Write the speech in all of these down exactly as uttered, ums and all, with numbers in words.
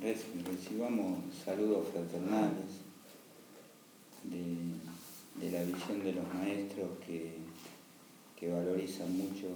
recibamos saludos fraternales de, de la visión de los maestros que, que valorizan mucho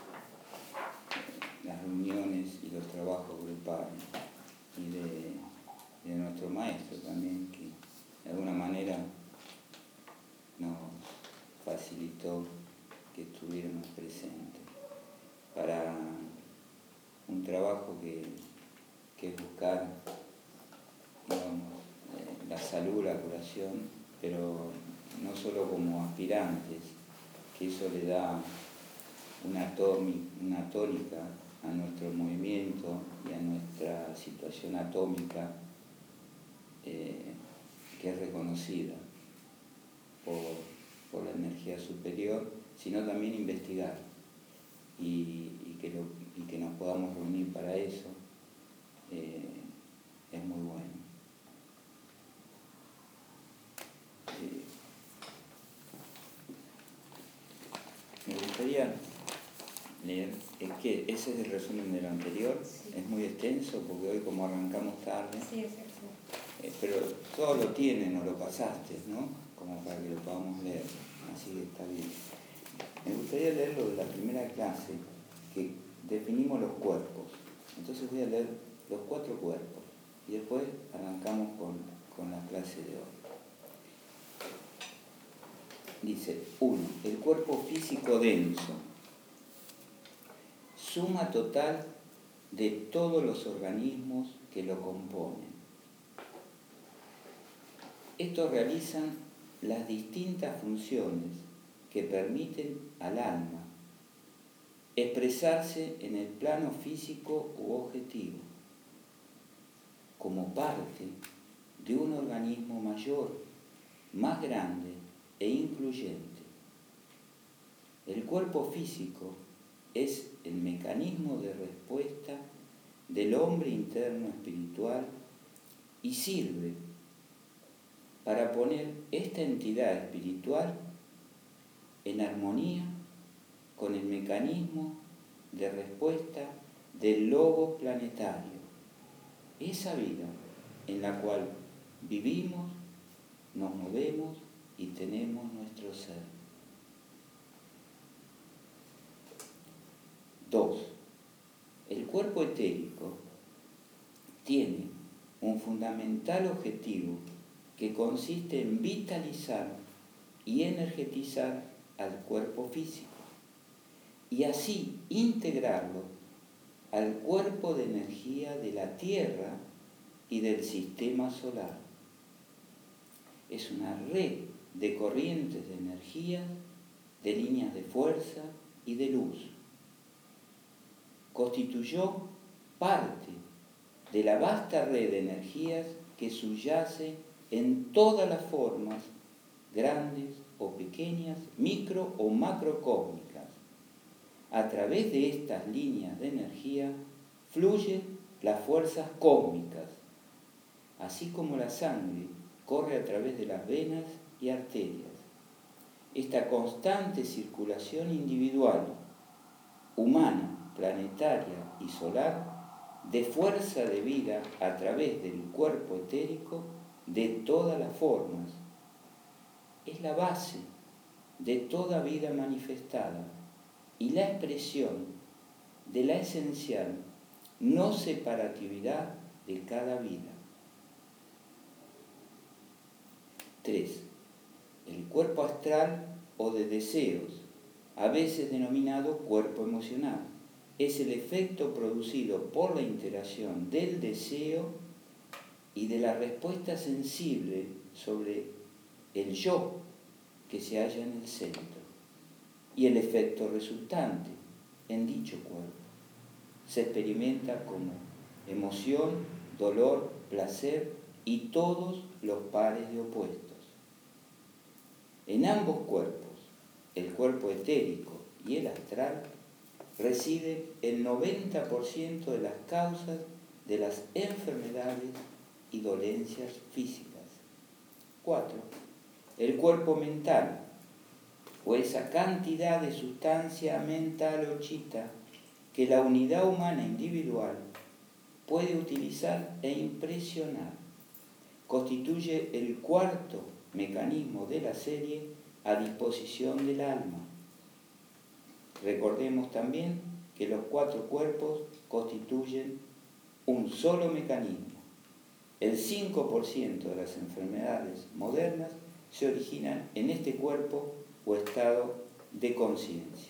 las reuniones y los trabajos grupales, y de, de nuestro maestro también, que de alguna manera nos facilitó que estuviéramos presentes para un trabajo que, que es buscar, digamos, eh, la salud, la curación, pero no solo como aspirantes, que eso le da una, una tónica a nuestro movimiento y a nuestra situación atómica, eh, que es reconocida por, por la energía superior, sino también investigar y, y, que, lo, y que nos podamos reunir para eso, eh, es muy bueno. Eh, me gustaría leer, es que ese es el resumen de lo anterior, sí. Es muy extenso porque hoy como arrancamos tarde, sí, sí, sí. Eh, pero todo lo tienen o lo pasaste, ¿no? Como para que lo podamos leer, así que está bien. Me gustaría leer lo de la primera clase, que definimos los cuerpos. Entonces voy a leer los cuatro cuerpos y después arrancamos con, con la clase de hoy. Dice, uno. El cuerpo físico denso, suma total de todos los organismos que lo componen. Estos realizan las distintas funciones que permiten al alma expresarse en el plano físico u objetivo, como parte de un organismo mayor, más grande e incluyente. El cuerpo físico es el mecanismo de respuesta del hombre interno espiritual y sirve para poner esta entidad espiritual en armonía con el mecanismo de respuesta del logos planetario, esa vida en la cual vivimos, nos movemos y tenemos nuestro ser. Dos. El cuerpo etérico tiene un fundamental objetivo que consiste en vitalizar y energetizar al cuerpo físico y así integrarlo al cuerpo de energía de la Tierra y del sistema solar. Es una red de corrientes de energía, de líneas de fuerza y de luz. Constituyó parte de la vasta red de energías que subyace en todas las formas, grandes o pequeñas, micro o macrocósmicas. A través de estas líneas de energía fluyen las fuerzas cósmicas, así como la sangre corre a través de las venas y arterias. Esta constante circulación individual, humana, planetaria y solar, de fuerza de vida a través del cuerpo etérico de todas las formas, es la base de toda vida manifestada y la expresión de la esencial no separatividad de cada vida. Tres. El cuerpo astral o de deseos, a veces denominado cuerpo emocional, es el efecto producido por la interacción del deseo y de la respuesta sensible sobre el yo que se halla en el centro, y el efecto resultante en dicho cuerpo se experimenta como emoción, dolor, placer y todos los pares de opuestos. En ambos cuerpos, el cuerpo etérico y el astral, reside el noventa por ciento de las causas de las enfermedades y dolencias físicas. Cuatro. El cuerpo mental, o esa cantidad de sustancia mental o chita que la unidad humana individual puede utilizar e impresionar. Constituye el cuarto mecanismo de la serie a disposición del alma. Recordemos también que los cuatro cuerpos constituyen un solo mecanismo. El cinco por ciento de las enfermedades modernas se originan en este cuerpo o estado de conciencia.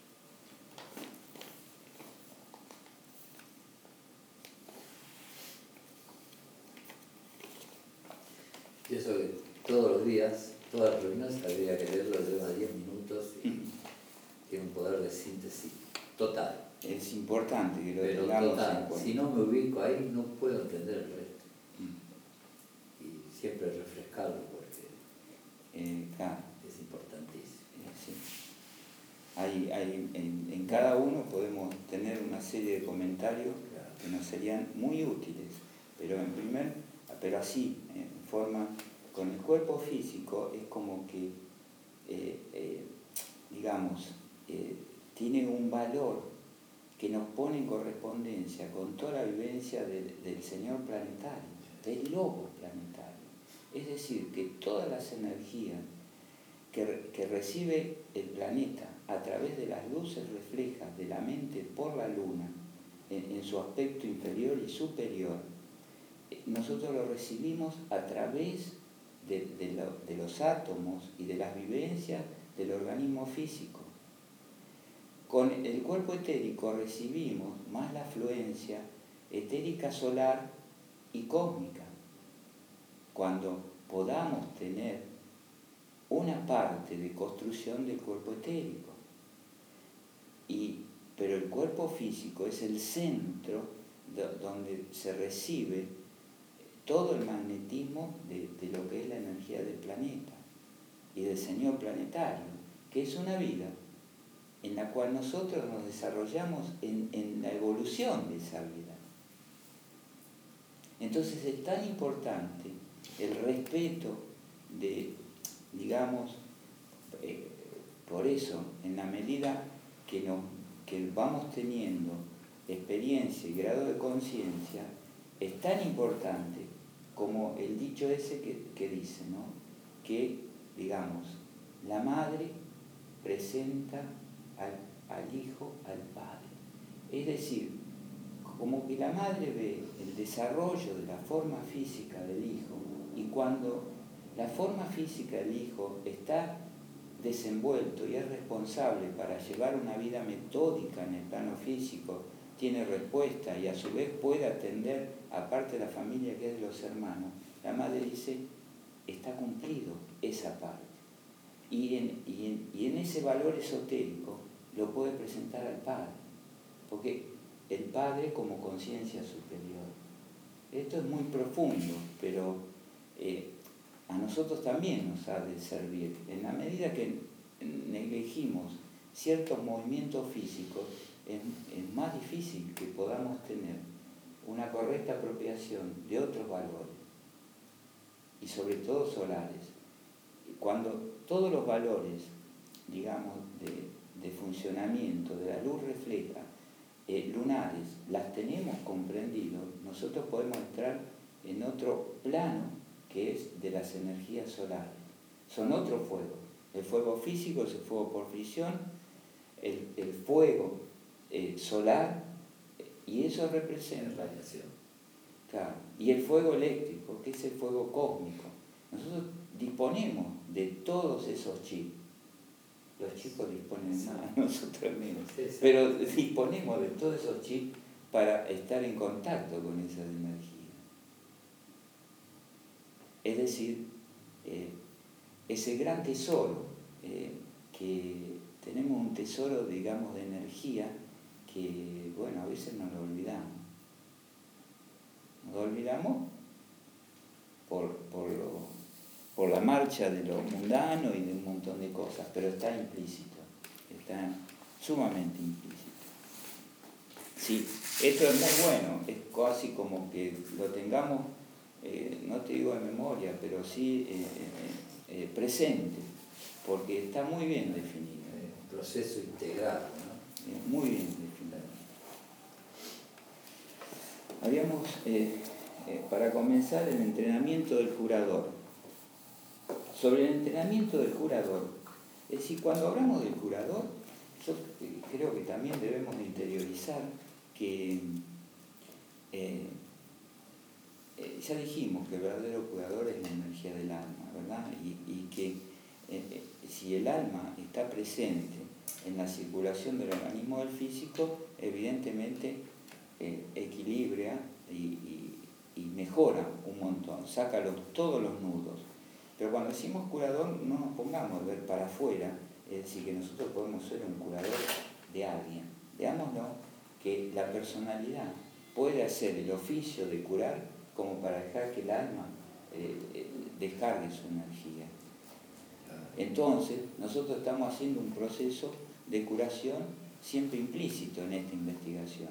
Y eso que todos los días, todas las reuniones, habría que leerlo de unos diez minutos y mm. tiene un poder de síntesis total. Es importante que lo Pero tengamos total, en cuenta. Si no me ubico ahí, no puedo entender el resto. Mm. Y siempre refrescarlo porque eh, claro. es importantísimo. Eh, sí. hay, hay, en, en cada uno podemos tener una serie de comentarios claro. que nos serían muy útiles, pero en primer, pero así, en forma, con el cuerpo físico es como que, eh, eh, digamos, eh, tiene un valor que nos pone en correspondencia con toda la vivencia del, del Señor planetario, del Logos planetario. Es decir, que todas las energías que, que recibe el planeta a través de las luces reflejas de la mente por la luna, en, en su aspecto inferior y superior, nosotros lo recibimos a través de, de, lo, de los átomos y de las vivencias del organismo físico. Con el cuerpo etérico recibimos más la afluencia etérica solar y cósmica. Cuando podamos tener una parte de construcción del cuerpo etérico. Y, pero el cuerpo físico es el centro de, donde se recibe todo el magnetismo de, de lo que es la energía del planeta y del Señor planetario, que es una vida en la cual nosotros nos desarrollamos en, en la evolución de esa vida. Entonces es tan importante el respeto de, digamos, eh, por eso, en la medida que, nos, que vamos teniendo experiencia y grado de conciencia, es tan importante como el dicho ese que, que dice, ¿no? Que, digamos, la madre presenta al, al hijo al padre. Es decir, como que la madre ve el desarrollo de la forma física del hijo, y cuando la forma física del hijo está desenvuelto y es responsable para llevar una vida metódica en el plano físico, tiene respuesta y a su vez puede atender, aparte de la familia que es de los hermanos, la madre dice, está cumplido esa parte. Y en, y en, y en ese valor esotérico lo puede presentar al Padre, porque el Padre como conciencia superior. Esto es muy profundo, pero eh, a nosotros también nos ha de servir. En la medida que negligimos ciertos movimientos físicos, es, es más difícil que podamos tener una correcta apropiación de otros valores, y sobre todo solares. Cuando todos los valores, digamos, de, de funcionamiento de la luz refleja, eh, lunares, las tenemos comprendidos, nosotros podemos entrar en otro plano que es de las energías solares. Son otro fuego. El fuego físico es el fuego por fricción, el, el fuego eh, solar, y eso representa radiación. Claro, y el fuego eléctrico, que es el fuego cósmico. Nosotros disponemos de todos esos chips. Los chicos disponen sí. más, nosotros menos. Sí, sí. Pero disponemos de todos esos chips para estar en contacto con esas energías. Es decir, eh, ese gran tesoro, eh, que tenemos un tesoro, digamos, de energía que, bueno, a veces nos lo olvidamos. Nos lo olvidamos por, por, lo, por la marcha de lo mundano y de un montón de cosas, pero está implícito, está sumamente implícito. Sí, esto es muy bueno, es casi como que lo tengamos, eh, no te digo de memoria, pero sí eh, eh, eh, presente, porque está muy bien definido. Un proceso integrado, ¿no? Eh, muy bien definido. habíamos, eh, eh, para comenzar, el entrenamiento del curador. Sobre el entrenamiento del curador, es decir, cuando hablamos del curador, yo creo que también debemos interiorizar que eh, eh, ya dijimos que el verdadero curador es la energía del alma, ¿verdad? Y, y que eh, eh, si el alma está presente en la circulación del organismo del físico, evidentemente eh, equilibra y, y, y mejora un montón, saca los, todos los nudos. Pero cuando decimos curador, no nos pongamos a ver para afuera, es decir, que nosotros podemos ser un curador de alguien. Veámoslo, que la personalidad puede hacer el oficio de curar como para dejar que el alma eh, eh, descargue su energía. Entonces, nosotros estamos haciendo un proceso de curación siempre implícito en esta investigación.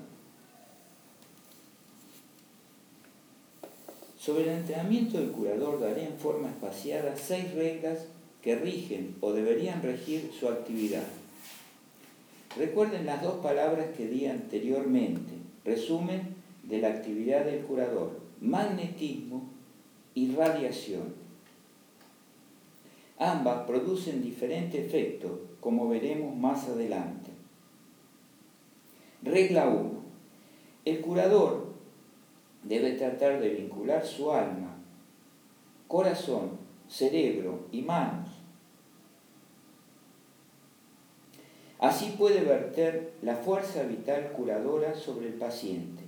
Sobre el entrenamiento del curador daré en forma espaciada seis reglas que rigen o deberían regir su actividad. Recuerden las dos palabras que di anteriormente, resumen de la actividad del curador: magnetismo y radiación. Ambas producen diferente efecto, como veremos más adelante. Regla uno. El curador debe tratar de vincular su alma, corazón, cerebro y manos. Así puede verter la fuerza vital curadora sobre el paciente.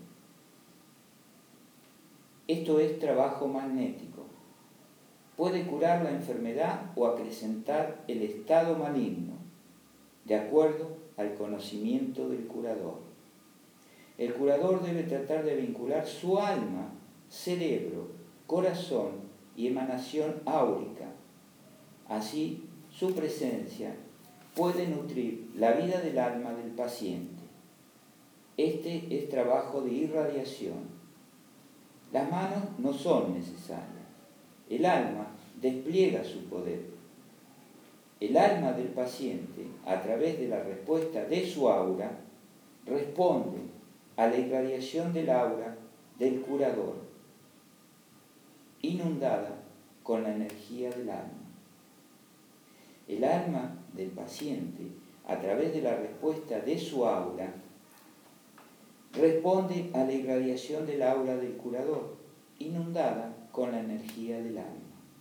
Esto es trabajo magnético. Puede curar la enfermedad o acrecentar el estado maligno, de acuerdo al conocimiento del curador. El curador debe tratar de vincular su alma, cerebro, corazón y emanación áurica. Así, su presencia puede nutrir la vida del alma del paciente. Este es trabajo de irradiación. Las manos no son necesarias. El alma despliega su poder. El alma del paciente, a través de la respuesta de su aura, responde a la irradiación del aura del curador, inundada con la energía del alma. El alma del paciente, a través de la respuesta de su aura, responde a la irradiación del aura del curador, inundada con la energía del alma.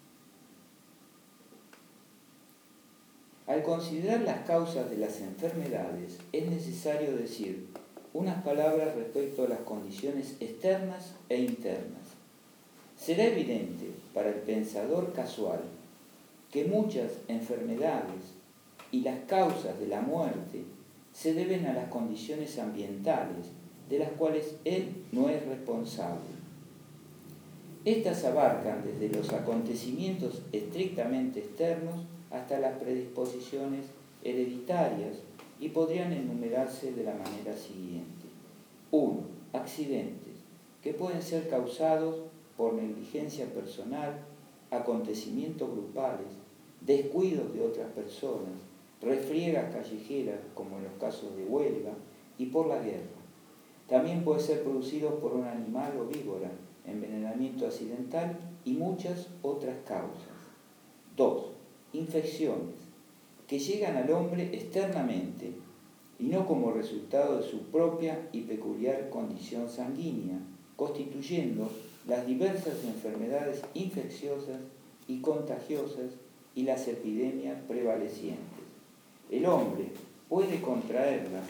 Al considerar las causas de las enfermedades, es necesario decir unas palabras respecto a las condiciones externas e internas. Será evidente para el pensador casual que muchas enfermedades y las causas de la muerte se deben a las condiciones ambientales de las cuales él no es responsable. Estas abarcan desde los acontecimientos estrictamente externos hasta las predisposiciones hereditarias y podrían enumerarse de la manera siguiente. uno. Accidentes, que pueden ser causados por negligencia personal, acontecimientos grupales, descuidos de otras personas, refriegas callejeras, como en los casos de huelga, y por la guerra. También puede ser producido por un animal o víbora, envenenamiento accidental y muchas otras causas. dos. Infecciones, que llegan al hombre externamente y no como resultado de su propia y peculiar condición sanguínea, constituyendo las diversas enfermedades infecciosas y contagiosas y las epidemias prevalecientes. El hombre puede contraerlas,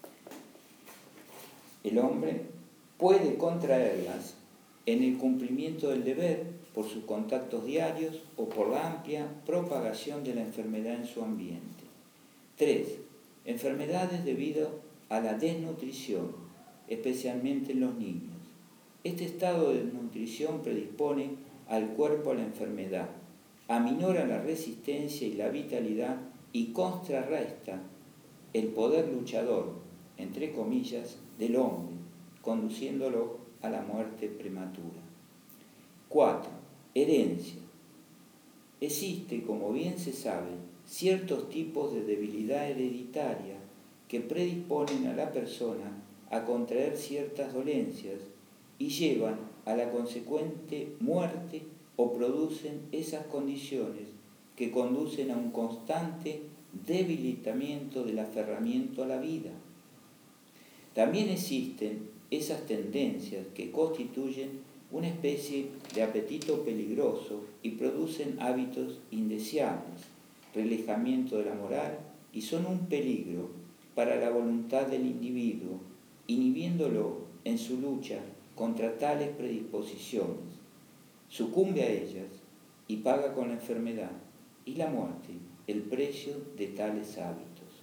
el hombre puede contraerlas en el cumplimiento del deber por sus contactos diarios o por la amplia propagación de la enfermedad en su ambiente. tres. Enfermedades debido a la desnutrición, especialmente en los niños. Este estado de desnutrición predispone al cuerpo a la enfermedad, aminora la resistencia y la vitalidad y contrarresta el poder luchador, entre comillas, del hombre, conduciéndolo a la muerte prematura. cuatro. Herencia. Existe, como bien se sabe, ciertos tipos de debilidad hereditaria que predisponen a la persona a contraer ciertas dolencias y llevan a la consecuente muerte o producen esas condiciones que conducen a un constante debilitamiento del aferramiento a la vida. También existen esas tendencias que constituyen una especie de apetito peligroso y producen hábitos indeseables, relajamiento de la moral, y son un peligro para la voluntad del individuo, inhibiéndolo en su lucha contra tales predisposiciones. Sucumbe a ellas y paga con la enfermedad y la muerte el precio de tales hábitos.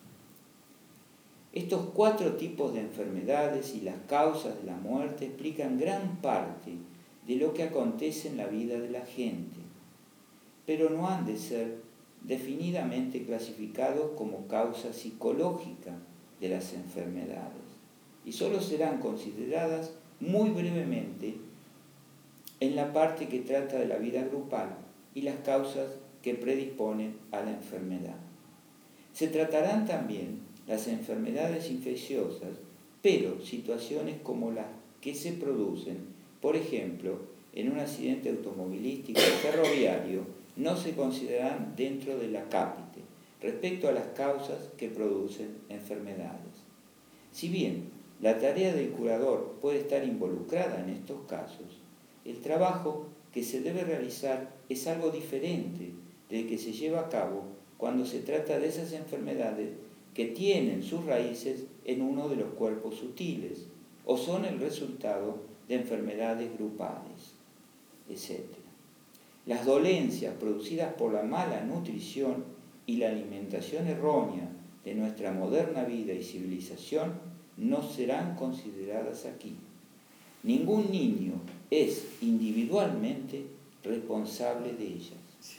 Estos cuatro tipos de enfermedades y las causas de la muerte explican gran parte de lo que acontece en la vida de la gente, pero no han de ser definidamente clasificados como causa psicológica de las enfermedades, y solo serán consideradas muy brevemente en la parte que trata de la vida grupal y las causas que predisponen a la enfermedad. Se tratarán también las enfermedades infecciosas, pero situaciones como las que se producen, por ejemplo, en un accidente automovilístico o ferroviario, no se considerarán dentro de la cápite respecto a las causas que producen enfermedades. Si bien la tarea del curador puede estar involucrada en estos casos, el trabajo que se debe realizar es algo diferente del que se lleva a cabo cuando se trata de esas enfermedades que tienen sus raíces en uno de los cuerpos sutiles o son el resultado de enfermedades grupales, etcétera. Las dolencias producidas por la mala nutrición y la alimentación errónea de nuestra moderna vida y civilización no serán consideradas aquí. Ningún niño es individualmente responsable de ellas.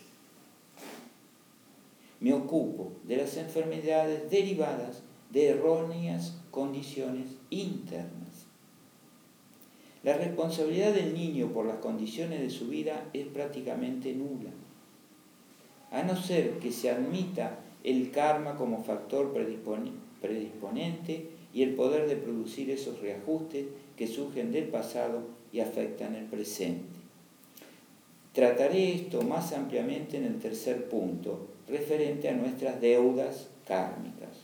Me ocupo de las enfermedades derivadas de erróneas condiciones internas. La responsabilidad del niño por las condiciones de su vida es prácticamente nula, a no ser que se admita el karma como factor predisponente y el poder de producir esos reajustes que surgen del pasado y afectan el presente. Trataré esto más ampliamente en el tercer punto, referente a nuestras deudas kármicas.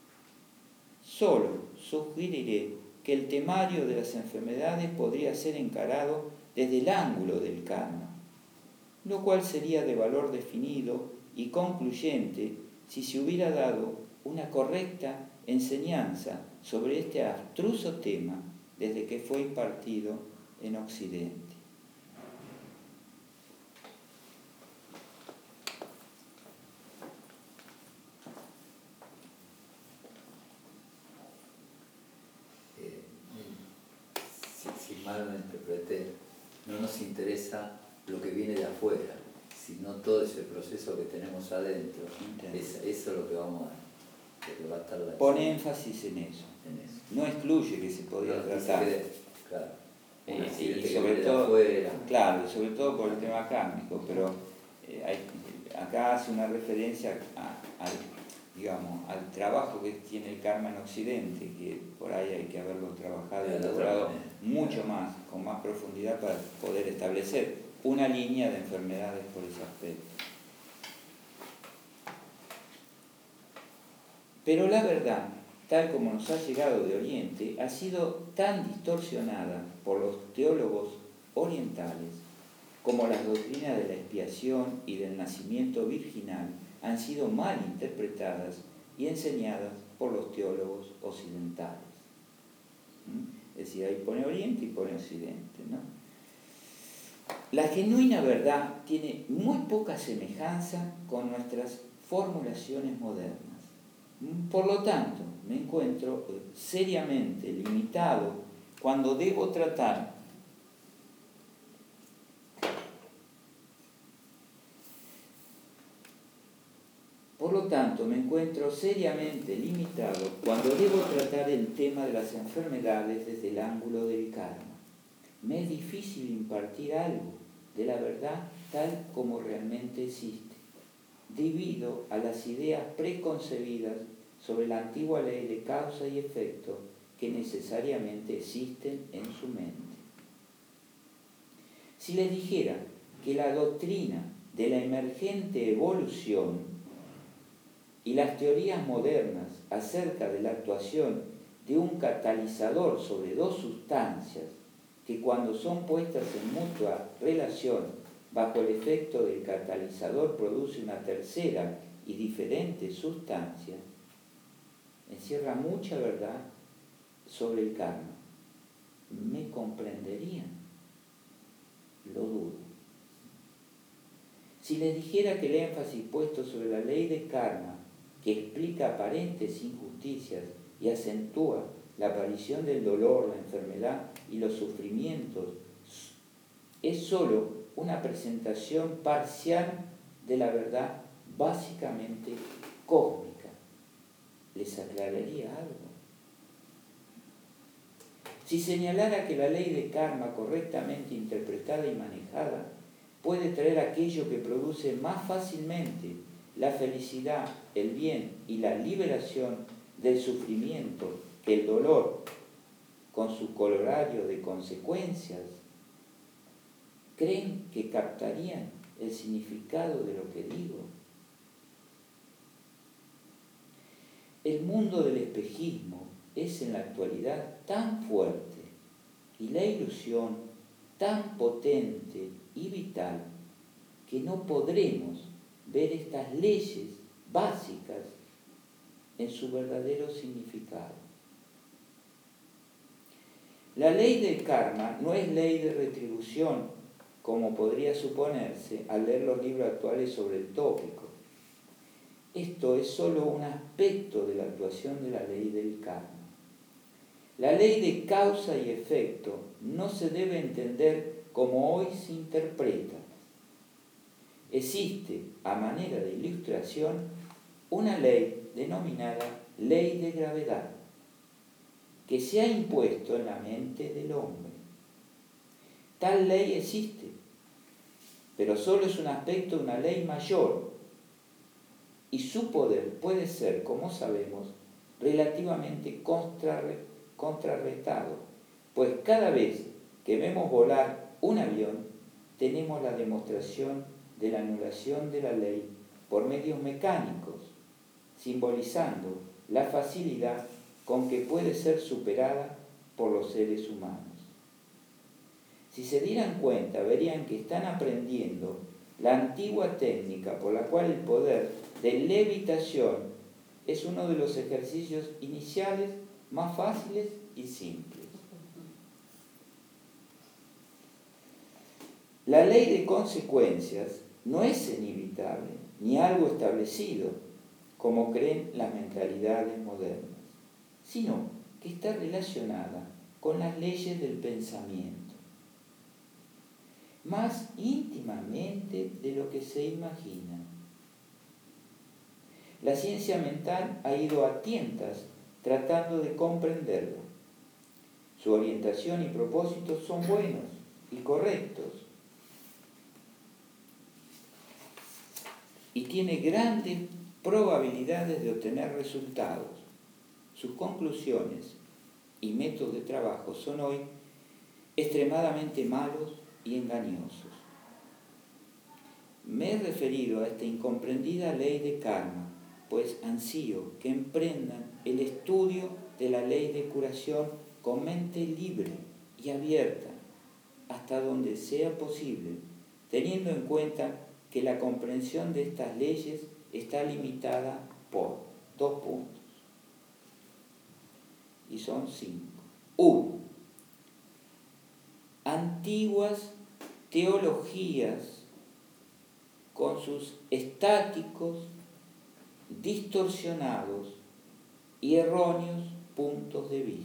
Solo sugeriré que el temario de las enfermedades podría ser encarado desde el ángulo del karma, lo cual sería de valor definido y concluyente si se hubiera dado una correcta enseñanza sobre este abstruso tema desde que fue impartido en Occidente. Mal lo interpreté, no nos interesa lo que viene de afuera, sino todo ese proceso que tenemos adentro. Es, eso es lo que vamos a, lo que va a estar la Pone énfasis en eso. en eso. No excluye que se podía No, tratar. quede, claro, un Eh, y, y que sobre viene todo, de afuera. claro, sobre todo por el tema kármico, pero eh, hay, acá hace una referencia a, al, digamos, al trabajo que tiene el karma en Occidente, que por ahí hay que haberlo trabajado y elaborado mucho más, con más profundidad para poder establecer una línea de enfermedades por ese aspecto. Pero la verdad, tal como nos ha llegado de Oriente, ha sido tan distorsionada por los teólogos orientales como las doctrinas de la expiación y del nacimiento virginal han sido mal interpretadas y enseñadas por los teólogos occidentales. ¿Mm? Es decir, ahí pone Oriente y pone Occidente, ¿no? La genuina verdad tiene muy poca semejanza con nuestras formulaciones modernas. Por lo tanto, me encuentro seriamente limitado cuando debo tratar Por lo tanto, me encuentro seriamente limitado cuando debo tratar el tema de las enfermedades desde el ángulo del karma. Me es difícil impartir algo de la verdad tal como realmente existe, debido a las ideas preconcebidas sobre la antigua ley de causa y efecto que necesariamente existen en su mente. Si les dijera que la doctrina de la emergente evolución y las teorías modernas acerca de la actuación de un catalizador sobre dos sustancias que cuando son puestas en mutua relación bajo el efecto del catalizador produce una tercera y diferente sustancia, encierra mucha verdad sobre el karma. ¿Me comprenderían? Lo dudo. Si les dijera que el énfasis puesto sobre la ley de karma, que explica aparentes injusticias y acentúa la aparición del dolor, la enfermedad y los sufrimientos, es sólo una presentación parcial de la verdad básicamente cósmica, ¿les aclararía algo? Si señalara que la ley de karma correctamente interpretada y manejada puede traer aquello que produce más fácilmente la felicidad, el bien y la liberación del sufrimiento que el dolor, con su corolario de consecuencias, ¿creen que captarían el significado de lo que digo? El mundo del espejismo es en la actualidad tan fuerte y la ilusión tan potente y vital que no podremos ver estas leyes básicas en su verdadero significado. La ley del karma no es ley de retribución, como podría suponerse al leer los libros actuales sobre el tópico. Esto es solo un aspecto de la actuación de la ley del karma. La ley de causa y efecto no se debe entender como hoy se interpreta. Existe, a manera de ilustración, una ley denominada ley de gravedad, que se ha impuesto en la mente del hombre. Tal ley existe, pero solo es un aspecto de una ley mayor, y su poder puede ser, como sabemos, relativamente contrarrestado, pues cada vez que vemos volar un avión, tenemos la demostración de la anulación de la ley por medios mecánicos, simbolizando la facilidad con que puede ser superada por los seres humanos. Si se dieran cuenta, verían que están aprendiendo la antigua técnica por la cual el poder de levitación es uno de los ejercicios iniciales más fáciles y simples. La ley de consecuencias no es inevitable ni algo establecido, como creen las mentalidades modernas, sino que está relacionada con las leyes del pensamiento, más íntimamente de lo que se imagina. La ciencia mental ha ido a tientas tratando de comprenderla. Su orientación y propósitos son buenos y correctos, y tiene grandes probabilidades de obtener resultados. Sus conclusiones y métodos de trabajo son hoy extremadamente malos y engañosos. Me he referido a esta incomprendida ley de karma, pues ansío que emprendan el estudio de la ley de curación con mente libre y abierta, hasta donde sea posible, teniendo en cuenta que la comprensión de estas leyes está limitada por dos puntos, y son cinco. Uno, antiguas teologías con sus estáticos, distorsionados y erróneos puntos de vista.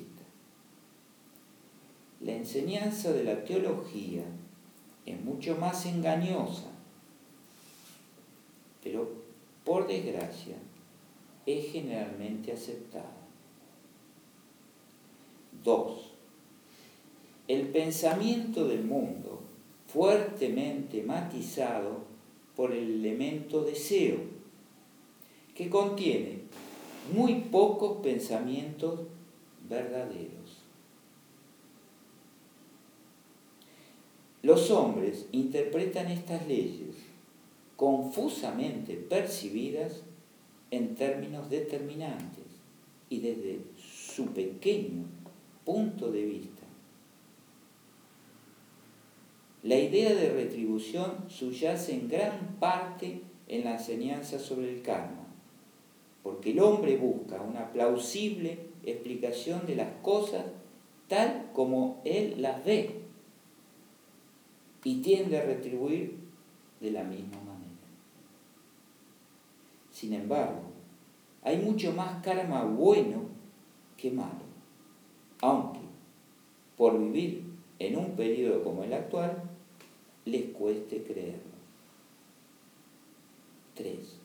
La enseñanza de la teología es mucho más engañosa, pero por desgracia es generalmente aceptada. Dos, el pensamiento del mundo fuertemente matizado por el elemento deseo, que contiene muy pocos pensamientos verdaderos. Los los hombres interpretan estas leyes confusamente percibidas en términos determinantes y desde su pequeño punto de vista. La idea de retribución subyace en gran parte en la enseñanza sobre el karma, porque el hombre busca una plausible explicación de las cosas tal como él las ve y tiende a retribuir de la misma manera. Sin embargo, hay mucho más karma bueno que malo, aunque por vivir en un periodo como el actual les cueste creerlo. tres.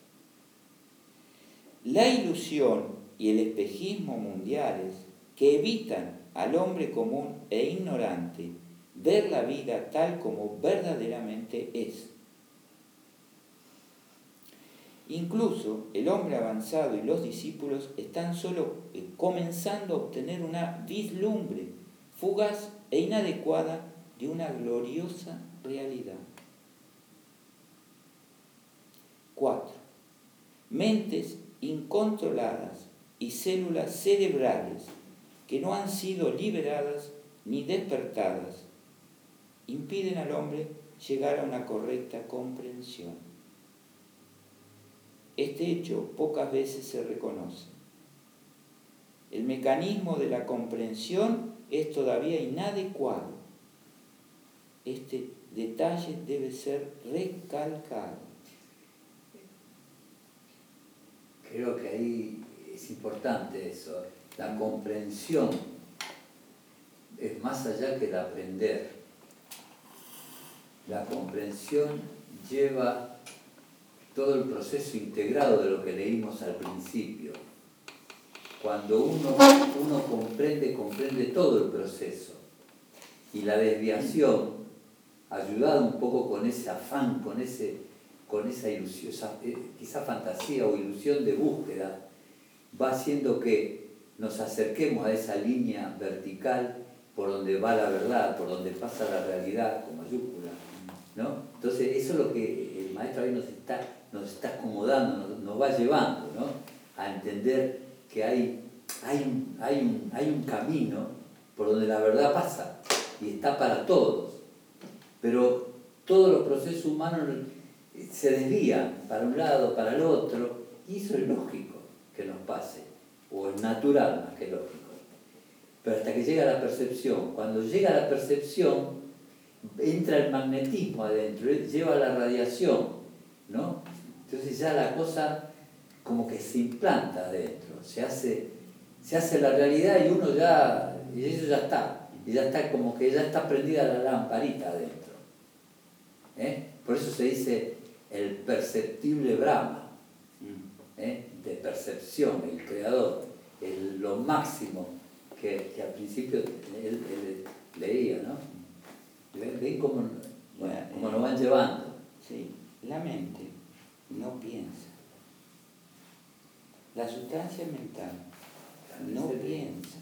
La ilusión y el espejismo mundiales que evitan al hombre común e ignorante ver la vida tal como verdaderamente es. Incluso el hombre avanzado y los discípulos están solo comenzando a obtener una vislumbre fugaz e inadecuada de una gloriosa realidad. cuatro. Mentes incontroladas y células cerebrales que no han sido liberadas ni despertadas impiden al hombre llegar a una correcta comprensión. Este hecho pocas veces se reconoce. El mecanismo de la comprensión es todavía inadecuado. Este detalle debe ser recalcado. Creo que ahí es importante eso. La comprensión es más allá que el aprender. La comprensión lleva todo el proceso integrado de lo que leímos al principio. Cuando uno, uno comprende, comprende todo el proceso. Y la desviación, ayudada un poco con ese afán, con, ese, con esa ilusión, esa, quizá fantasía o ilusión de búsqueda, va haciendo que nos acerquemos a esa línea vertical por donde va la verdad, por donde pasa la realidad con mayúscula, ¿no? Entonces eso es lo que el maestro ahí nos está, nos está acomodando, nos, nos va llevando, ¿no? A entender que hay, hay, un, hay, un, hay un camino por donde la verdad pasa y está para todos, pero todos los procesos humanos se desvían para un lado, para el otro, y eso es lógico que nos pase, o es natural más que lógico. Pero hasta que llega la percepción, cuando llega la percepción, entra el magnetismo adentro, lleva la radiación, ¿no? Entonces ya la cosa como que se implanta adentro, se hace, se hace la realidad y uno ya, y eso ya está, y ya está como que ya está prendida la lamparita adentro. ¿Eh? Por eso se dice el perceptible Brahma, ¿eh? De percepción, el creador, el, lo máximo que, que al principio él, él leía, ¿no? ¿Ven cómo, bueno, cómo nos van llevando? Sí, la mente no piensa. La sustancia mental no piensa.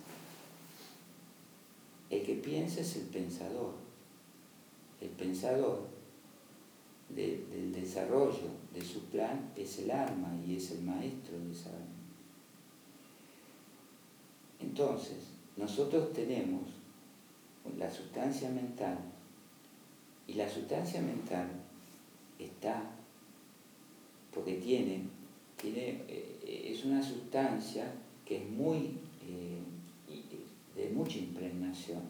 El que piensa es el pensador. El pensador de, del desarrollo de su plan es el alma y es el maestro de esa alma. Entonces, nosotros tenemos la sustancia mental y la sustancia mental está porque tiene, tiene eh, es una sustancia que es muy eh, de mucha impregnación.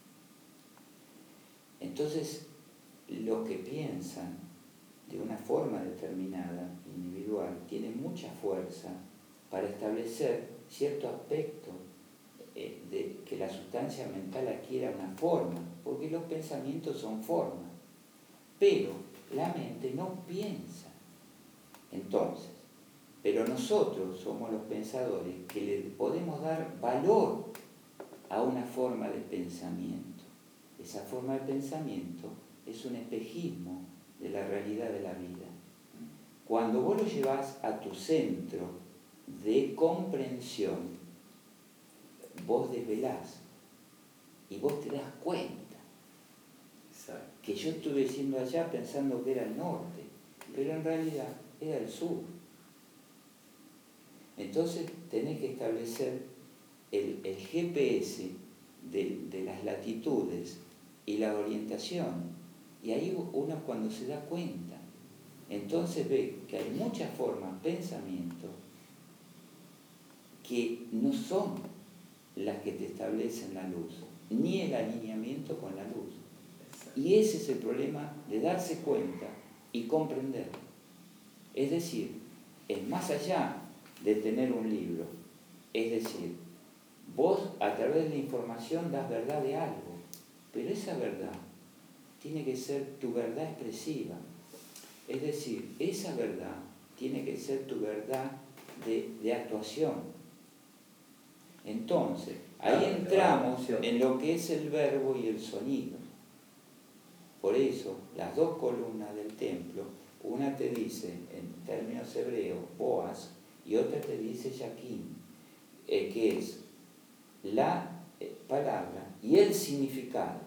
Entonces, los que piensan de una forma determinada, individual, tienen mucha fuerza para establecer cierto aspecto eh, de que la sustancia mental adquiera una forma, porque los pensamientos son formas, pero la mente no piensa. Entonces, pero nosotros somos los pensadores que le podemos dar valor a una forma de pensamiento. Esa forma de pensamiento es un espejismo de la realidad de la vida. Cuando vos lo llevas a tu centro de comprensión, vos desvelás y vos te das cuenta Exacto. Que yo estuve yendo allá pensando que era el norte, pero en realidad era el sur. Entonces tenés que establecer el, el G P S de, de las latitudes y la orientación. Y ahí uno cuando se da cuenta, entonces ve que hay muchas formas, pensamientos, que no son las que te establecen la luz, ni el alineamiento con la luz. Y ese es el problema de darse cuenta y comprender. Es decir, es más allá de tener un libro. Es decir, vos a través de la información das verdad de algo, pero esa verdad tiene que ser tu verdad expresiva. Es decir, esa verdad tiene que ser tu verdad de, de actuación. Entonces, ahí entramos en lo que es el verbo y el sonido. Por eso, las dos columnas del templo, una te dice en términos hebreos, Boaz, y otra te dice Yaquín, eh, que es la eh, palabra y el significado.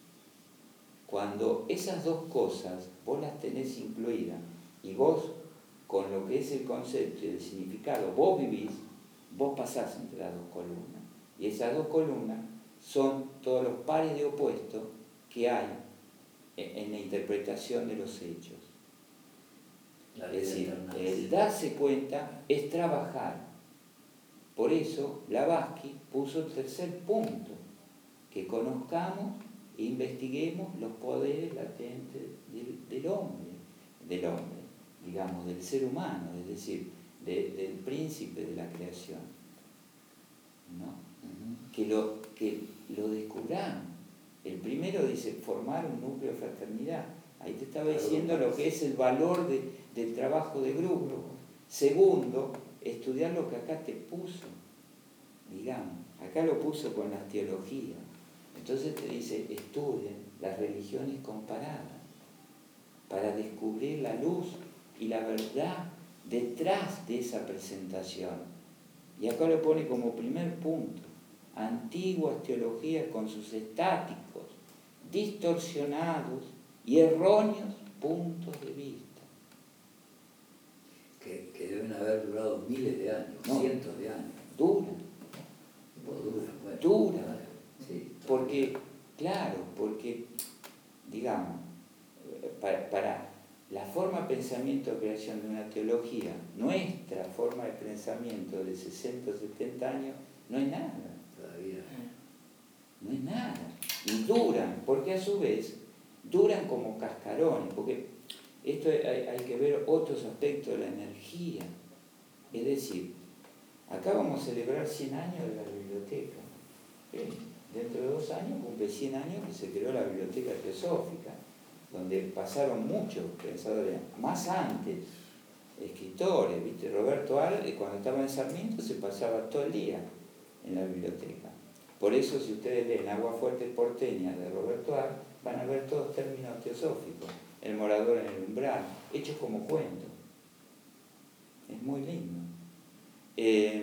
Cuando esas dos cosas vos las tenés incluidas y vos, con lo que es el concepto y el significado, vos vivís, vos pasás entre las dos columnas. Y esas dos columnas son todos los pares de opuestos que hay en la interpretación de los hechos. Es decir, el darse cuenta es trabajar. Por eso Blavatsky puso el tercer punto, que conozcamos e investiguemos los poderes latentes del, del hombre, del hombre, digamos, del ser humano, es decir, de, del príncipe de la creación, ¿no? Uh-huh. Que lo, que lo descubramos. El primero dice formar un núcleo de fraternidad. Ahí te estaba diciendo lo que es el valor de, del trabajo de grupo. Segundo, estudiar lo que acá te puso, digamos. Acá lo puso con las teologías. Entonces te dice, estudien las religiones comparadas para descubrir la luz y la verdad detrás de esa presentación. Y acá lo pone como primer punto. Antiguas teologías con sus estáticos, distorsionados y erróneos puntos de vista. Que, que deben haber durado miles de años, no, cientos de años. Duran. Duran, bueno, duran. Sí, porque, claro, porque, digamos, para, para la forma de pensamiento de creación de una teología, nuestra forma de pensamiento de sesenta o setenta años, no es nada. Todavía. No es nada. Y duran, porque a su vez duran como cascarones, porque esto hay, hay que ver otros aspectos de la energía. Es decir, acá vamos a celebrar cien años de la biblioteca. ¿Sí? Dentro de dos años cumple cien años que se creó la Biblioteca Teosófica, donde pasaron muchos pensadores, más antes, escritores, ¿viste? Roberto Arlt, cuando estaba en Sarmiento, se pasaba todo el día en la biblioteca. Por eso, si ustedes leen Agua Fuerte Porteña de Roberto Arlt, van a ver todos términos teosóficos. El morador en el umbral, hechos como cuentos. Es muy lindo. Eh,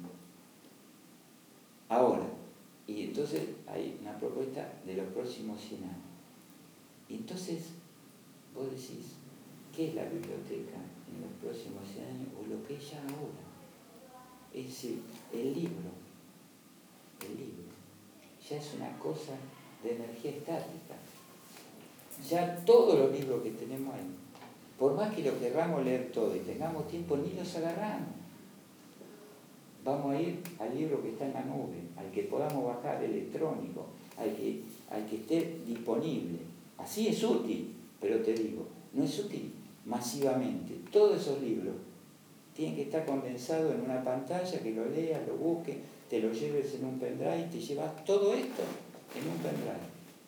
ahora, y entonces hay una propuesta de los próximos cien años. Y entonces, vos decís, ¿qué es la biblioteca en los próximos cien años o lo que es ya ahora? Es decir, el libro, el libro, ya es una cosa de energía estática. Ya todos los libros que tenemos ahí, por más que lo querramos leer todo y tengamos tiempo, ni los agarramos. Vamos a ir al libro que está en la nube, al que podamos bajar electrónico, al que, al que esté disponible. Así es útil, pero te digo, no es útil masivamente. Todos esos libros tienen que estar condensados en una pantalla, que lo leas, lo busques, te lo lleves en un pendrive, te llevas todo esto en un pendrive.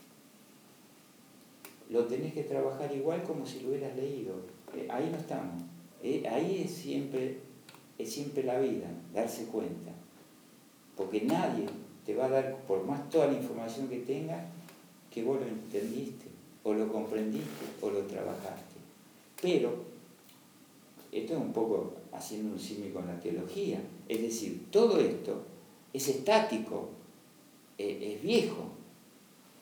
Lo tenés que trabajar igual como si lo hubieras leído. Eh, ahí no estamos. Eh, ahí es siempre, es siempre la vida, darse cuenta. Porque nadie te va a dar, por más toda la información que tengas, que vos lo entendiste, o lo comprendiste, o lo trabajaste. Pero, esto es un poco haciendo un símil con la teología. Es decir, todo esto es estático, es, es viejo.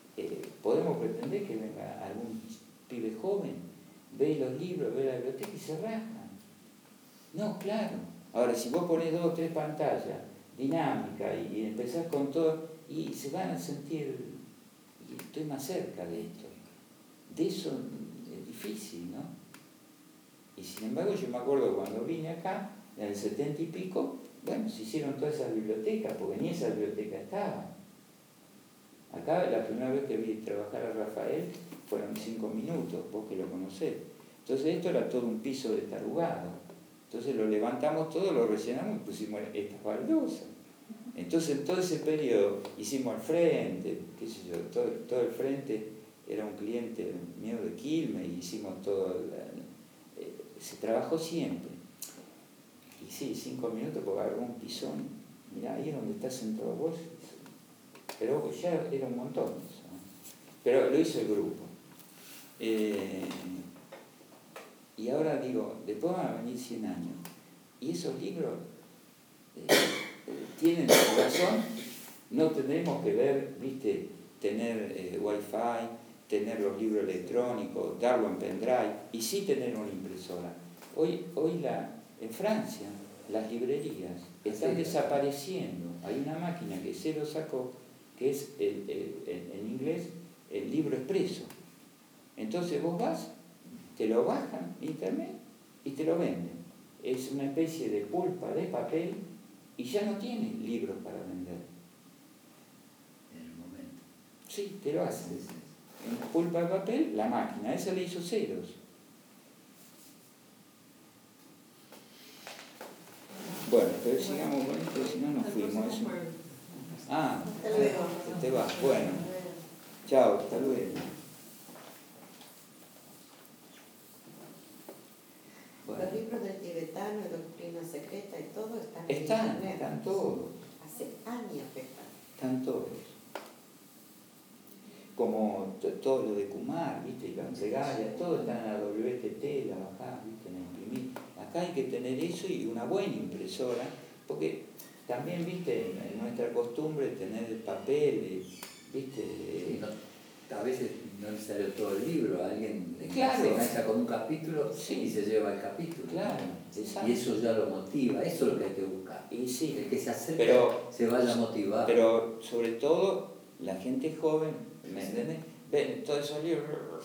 eh, podemos pretender que venga algún pibe joven, ve los libros, ve la biblioteca y se rasgan. No, claro. Ahora, si vos ponés dos o tres pantallas dinámicas y, y empezás con todo, y se van a sentir, y estoy más cerca de esto. De eso es difícil, ¿no? Y sin embargo, yo me acuerdo cuando vine acá, en el setenta y pico, bueno, se hicieron todas esas bibliotecas, porque ni esa biblioteca estaba. Acá la primera vez que vi trabajar a Rafael fueron cinco minutos, vos que lo conocés. Entonces esto era todo un piso de tarugado. Entonces lo levantamos todo, lo rellenamos y pusimos estas baldosas. Entonces en todo ese periodo hicimos el frente, qué sé yo, todo, todo el frente era un cliente mío de Quilmes y hicimos todo, la, eh, se trabajó siempre. Y sí, cinco minutos porque agarró un pisón, mirá ahí es donde estás sentado vos, pero ya era un montón eso, ¿no? Pero lo hizo el grupo. Eh, y ahora digo, después van a venir cien años, y esos libros eh, tienen razón, no tendremos que ver, viste, tener eh, wifi, tener los libros electrónicos, darlo en pendrive, y sí tener una impresora. Hoy, hoy la, en Francia, las librerías están desapareciendo. Hay una máquina que se lo sacó, que es el, el, el, en inglés el libro expreso. Entonces vos vas, te lo bajan en internet y te lo venden. Es una especie de pulpa de papel y ya no tiene libros para vender. En el momento. Sí, te lo hacen. Sí, sí. En pulpa de papel, la máquina, esa le hizo ceros. Bueno, pero sigamos con esto, si no nos fuimos. Eso. Ah, hasta luego. Te vas. Bueno, chao, hasta luego. Bueno. Los libros del tibetano, Doctrina Secreta y todo están en Están, internet. están todos. Hace años que están. Están todos. Como todo lo de Kumar, ¿viste? Y las plegarias, todo está en la W T T, la bajás, ¿viste? La imprimís. Acá hay que tener eso y una buena impresora, porque también, ¿viste? En nuestra costumbre tener el papel, ¿viste? Sí, no, a veces no es necesario todo el libro, alguien claro. se engancha con un capítulo sí. y se lleva el capítulo. Claro, ¿no? Y eso ya lo motiva, eso es lo que hay que buscar. Y sí, el que se acerca pero, se vaya motivado. Pero sobre todo la gente joven, ¿me entiendes? Ven todos esos libros.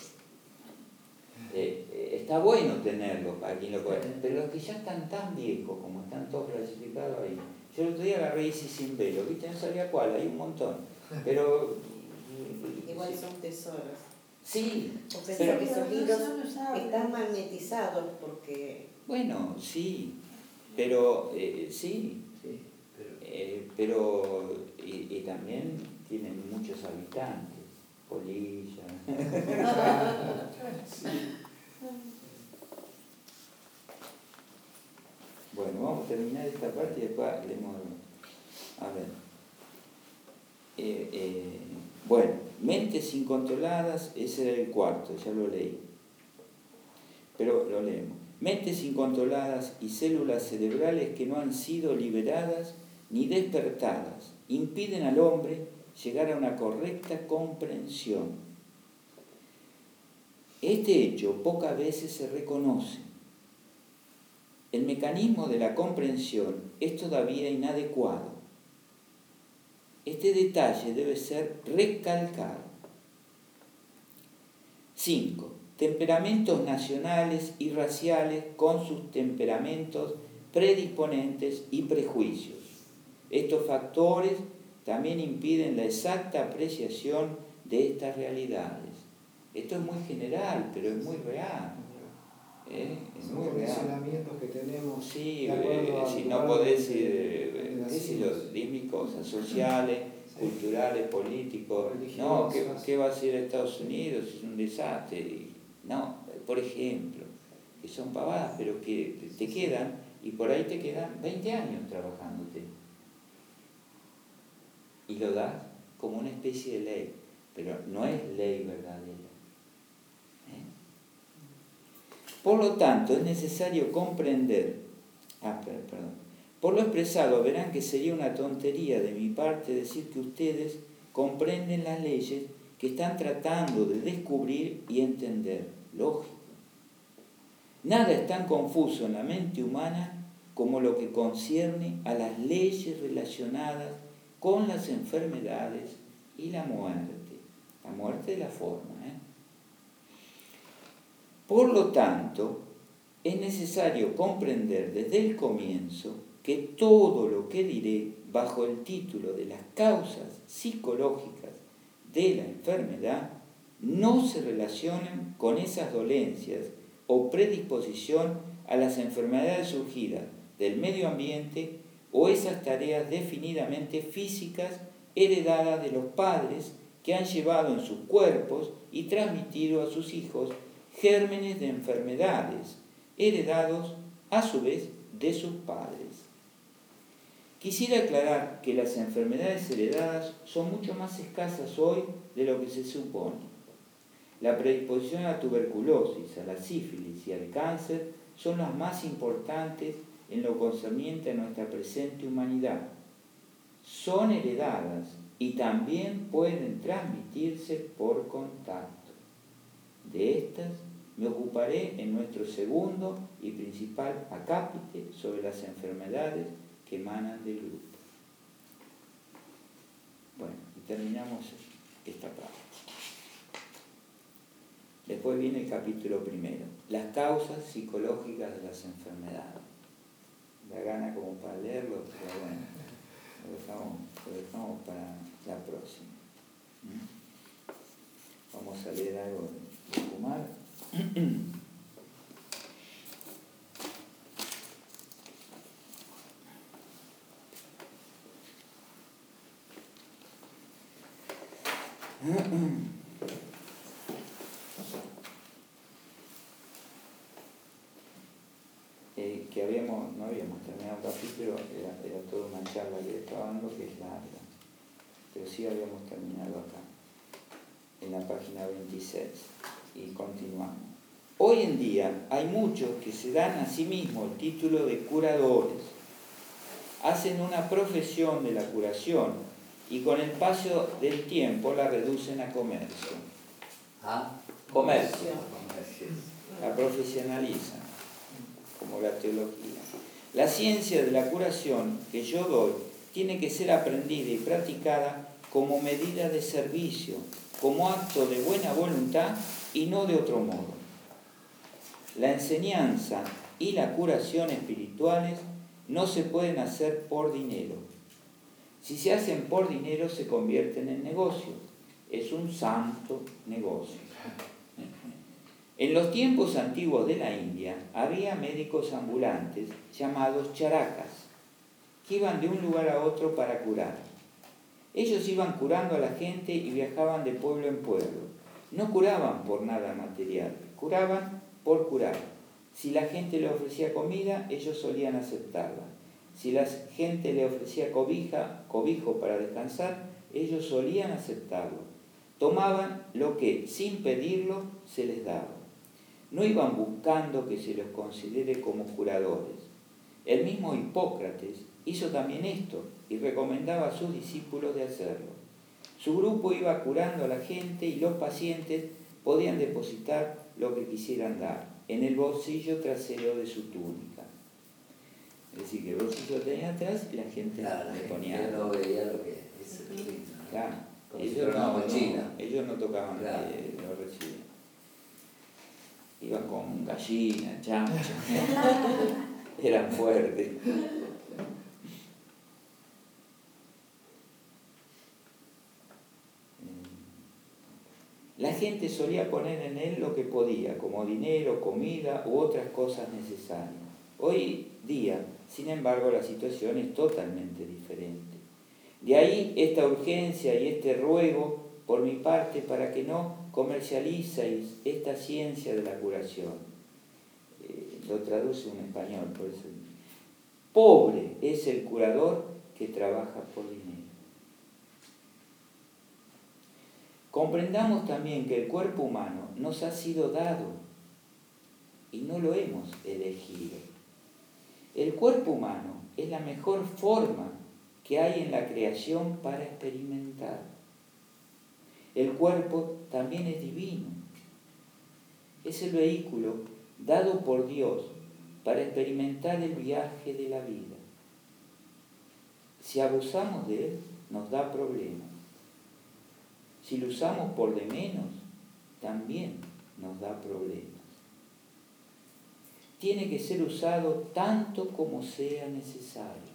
Eh, eh, está bueno tenerlos para quien lo pueda, pero los que ya están tan viejos, como están todos clasificados ahí. Yo el otro día agarré Isis sin velo, ¿viste? No sabía cuál, hay un montón. Pero. Igual son tesoros. Sí, porque pero que esos libros están magnetizados porque. Bueno, sí, pero eh, sí, sí pero, eh, pero y, y también tienen muchos habitantes, polillas. Sí. Bueno, vamos a terminar esta parte y después leemos. A ver. Eh, eh, bueno, mentes incontroladas, ese era el cuarto, ya lo leí. Pero lo leemos. Mentes incontroladas y células cerebrales que no han sido liberadas ni despertadas impiden al hombre llegar a una correcta comprensión. Este hecho pocas veces se reconoce. El mecanismo de la comprensión es todavía inadecuado. Este detalle debe ser recalcado. cinco. Temperamentos nacionales y raciales con sus temperamentos predisponentes y prejuicios. Estos factores también impiden la exacta apreciación de estas realidades. Esto es muy general, pero es muy real. ¿Eh? Es Son muy real. condicionamientos que tenemos. Sí, eh, si no podés ir, eh, qué sé yo, diez mil cosas, sociales, sí. culturales, políticos. No, ¿qué, ¿qué va a hacer Estados Unidos? Es un desastre. No, por ejemplo, que son pavadas, pero que te quedan, y por ahí te quedan veinte años trabajándote. Y lo das como una especie de ley, pero no es ley verdadera. ¿Eh? Por lo tanto, es necesario comprender, ah, perdón, por lo expresado verán que sería una tontería de mi parte decir que ustedes comprenden las leyes que que están tratando de descubrir y entender. Lógico. Nada es tan confuso en la mente humana como lo que concierne a las leyes relacionadas con las enfermedades y la muerte. La muerte de la forma. ¿eh? Por lo tanto, es necesario comprender desde el comienzo que todo lo que diré bajo el título de las causas psicológicas de la enfermedad no se relacionan con esas dolencias o predisposición a las enfermedades surgidas del medio ambiente o esas tareas definidamente físicas heredadas de los padres que han llevado en sus cuerpos y transmitido a sus hijos gérmenes de enfermedades heredados a su vez de sus padres. Quisiera aclarar que las enfermedades heredadas son mucho más escasas hoy de lo que se supone. La predisposición a la tuberculosis, a la sífilis y al cáncer son las más importantes en lo concerniente a nuestra presente humanidad. Son heredadas y también pueden transmitirse por contacto. De estas me ocuparé en nuestro segundo y principal acápite sobre las enfermedades que emanan del grupo. Bueno, y terminamos esta parte. Después viene el capítulo primero, las causas psicológicas de las enfermedades. Da gana como para leerlo, pero bueno, lo dejamos, lo dejamos para la próxima. ¿Mm? Vamos a leer algo de Kumar. Eh, que habíamos, no habíamos terminado el capítulo, era, era toda una charla que estaba dando que es larga, pero sí habíamos terminado acá, en la página veintiséis, y continuamos. Hoy en día hay muchos que se dan a sí mismos el título de curadores, hacen una profesión de la curación y con el paso del tiempo la reducen a comercio. ¿Ah? Comercio. Comercio. La profesionalizan, como la teología. La ciencia de la curación que yo doy tiene que ser aprendida y practicada como medida de servicio, como acto de buena voluntad y no de otro modo. La enseñanza y la curación espirituales no se pueden hacer por dinero. Si se hacen por dinero se convierten en negocio. Es un santo negocio. En los tiempos antiguos de la India había médicos ambulantes llamados charakas que iban de un lugar a otro para curar. Ellos iban curando a la gente y viajaban de pueblo en pueblo. No curaban por nada material, curaban por curar. Si la gente le ofrecía comida, ellos solían aceptarla. Si la gente le ofrecía cobija, cobijo para descansar, ellos solían aceptarlo. Tomaban lo que, sin pedirlo, se les daba. No iban buscando que se los considere como curadores. El mismo Hipócrates hizo también esto y recomendaba a sus discípulos de hacerlo. Su grupo iba curando a la gente y los pacientes podían depositar lo que quisieran dar en el bolsillo trasero de su túnica. Es decir, que el bolsillo tenía atrás y la gente claro, le ponía. Él no veía lo que es. Claro, como ellos, si fuera una no, mochila. no, ellos no tocaban, Claro. eh, lo recibían. Iban con gallina, chancho, eran fuertes. La gente solía poner en él lo que podía, como dinero, comida u otras cosas necesarias. Hoy día, sin embargo, la situación es totalmente diferente. De ahí esta urgencia y este ruego por mi parte para que no comercialicéis esta ciencia de la curación. Eh, lo traduce un español, por eso. Pobre es el curador que trabaja por dinero. Comprendamos también que el cuerpo humano nos ha sido dado y no lo hemos elegido. El cuerpo humano es la mejor forma que hay en la creación para experimentar. el cuerpo también es divino. Es el vehículo dado por Dios para experimentar el viaje de la vida. Si abusamos de él, nos da problemas. Si lo usamos por de menos, también nos da problemas. Tiene que ser usado tanto como sea necesario.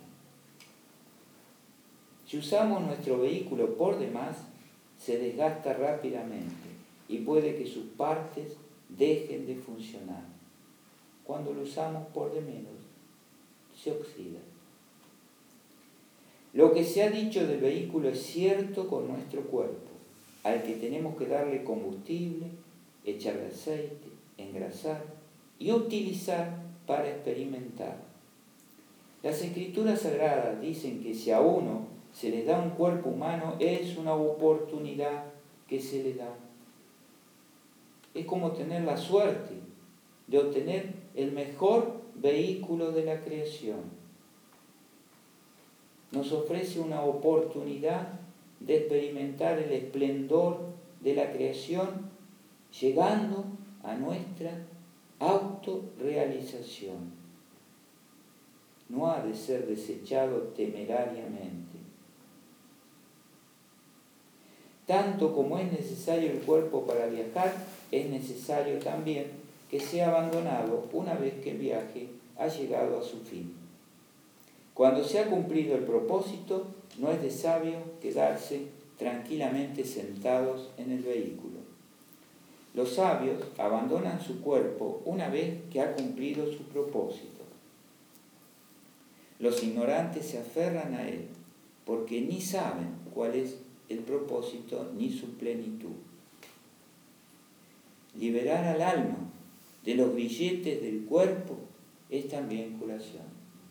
Si usamos nuestro vehículo por demás, se desgasta rápidamente y puede que sus partes dejen de funcionar. Cuando lo usamos por de menos, se oxida. Lo que se ha dicho del vehículo es cierto con nuestro cuerpo, al que tenemos que darle combustible, echarle aceite, engrasar y utilizar para experimentar. Las Escrituras Sagradas dicen que si a uno se le da un cuerpo humano, es una oportunidad que se le da. Es como tener la suerte de obtener el mejor vehículo de la creación. Nos ofrece una oportunidad de experimentar el esplendor de la creación, llegando a nuestra autorrealización. No ha de ser desechado temerariamente. Tanto como es necesario el cuerpo para viajar, es necesario también que sea abandonado una vez que el viaje ha llegado a su fin. Cuando se ha cumplido el propósito, no es de sabio quedarse tranquilamente sentados en el vehículo. Los sabios abandonan su cuerpo una vez que ha cumplido su propósito. Los ignorantes se aferran a él porque ni saben cuál es el propósito ni su plenitud. Liberar al alma de los grilletes del cuerpo es también curación.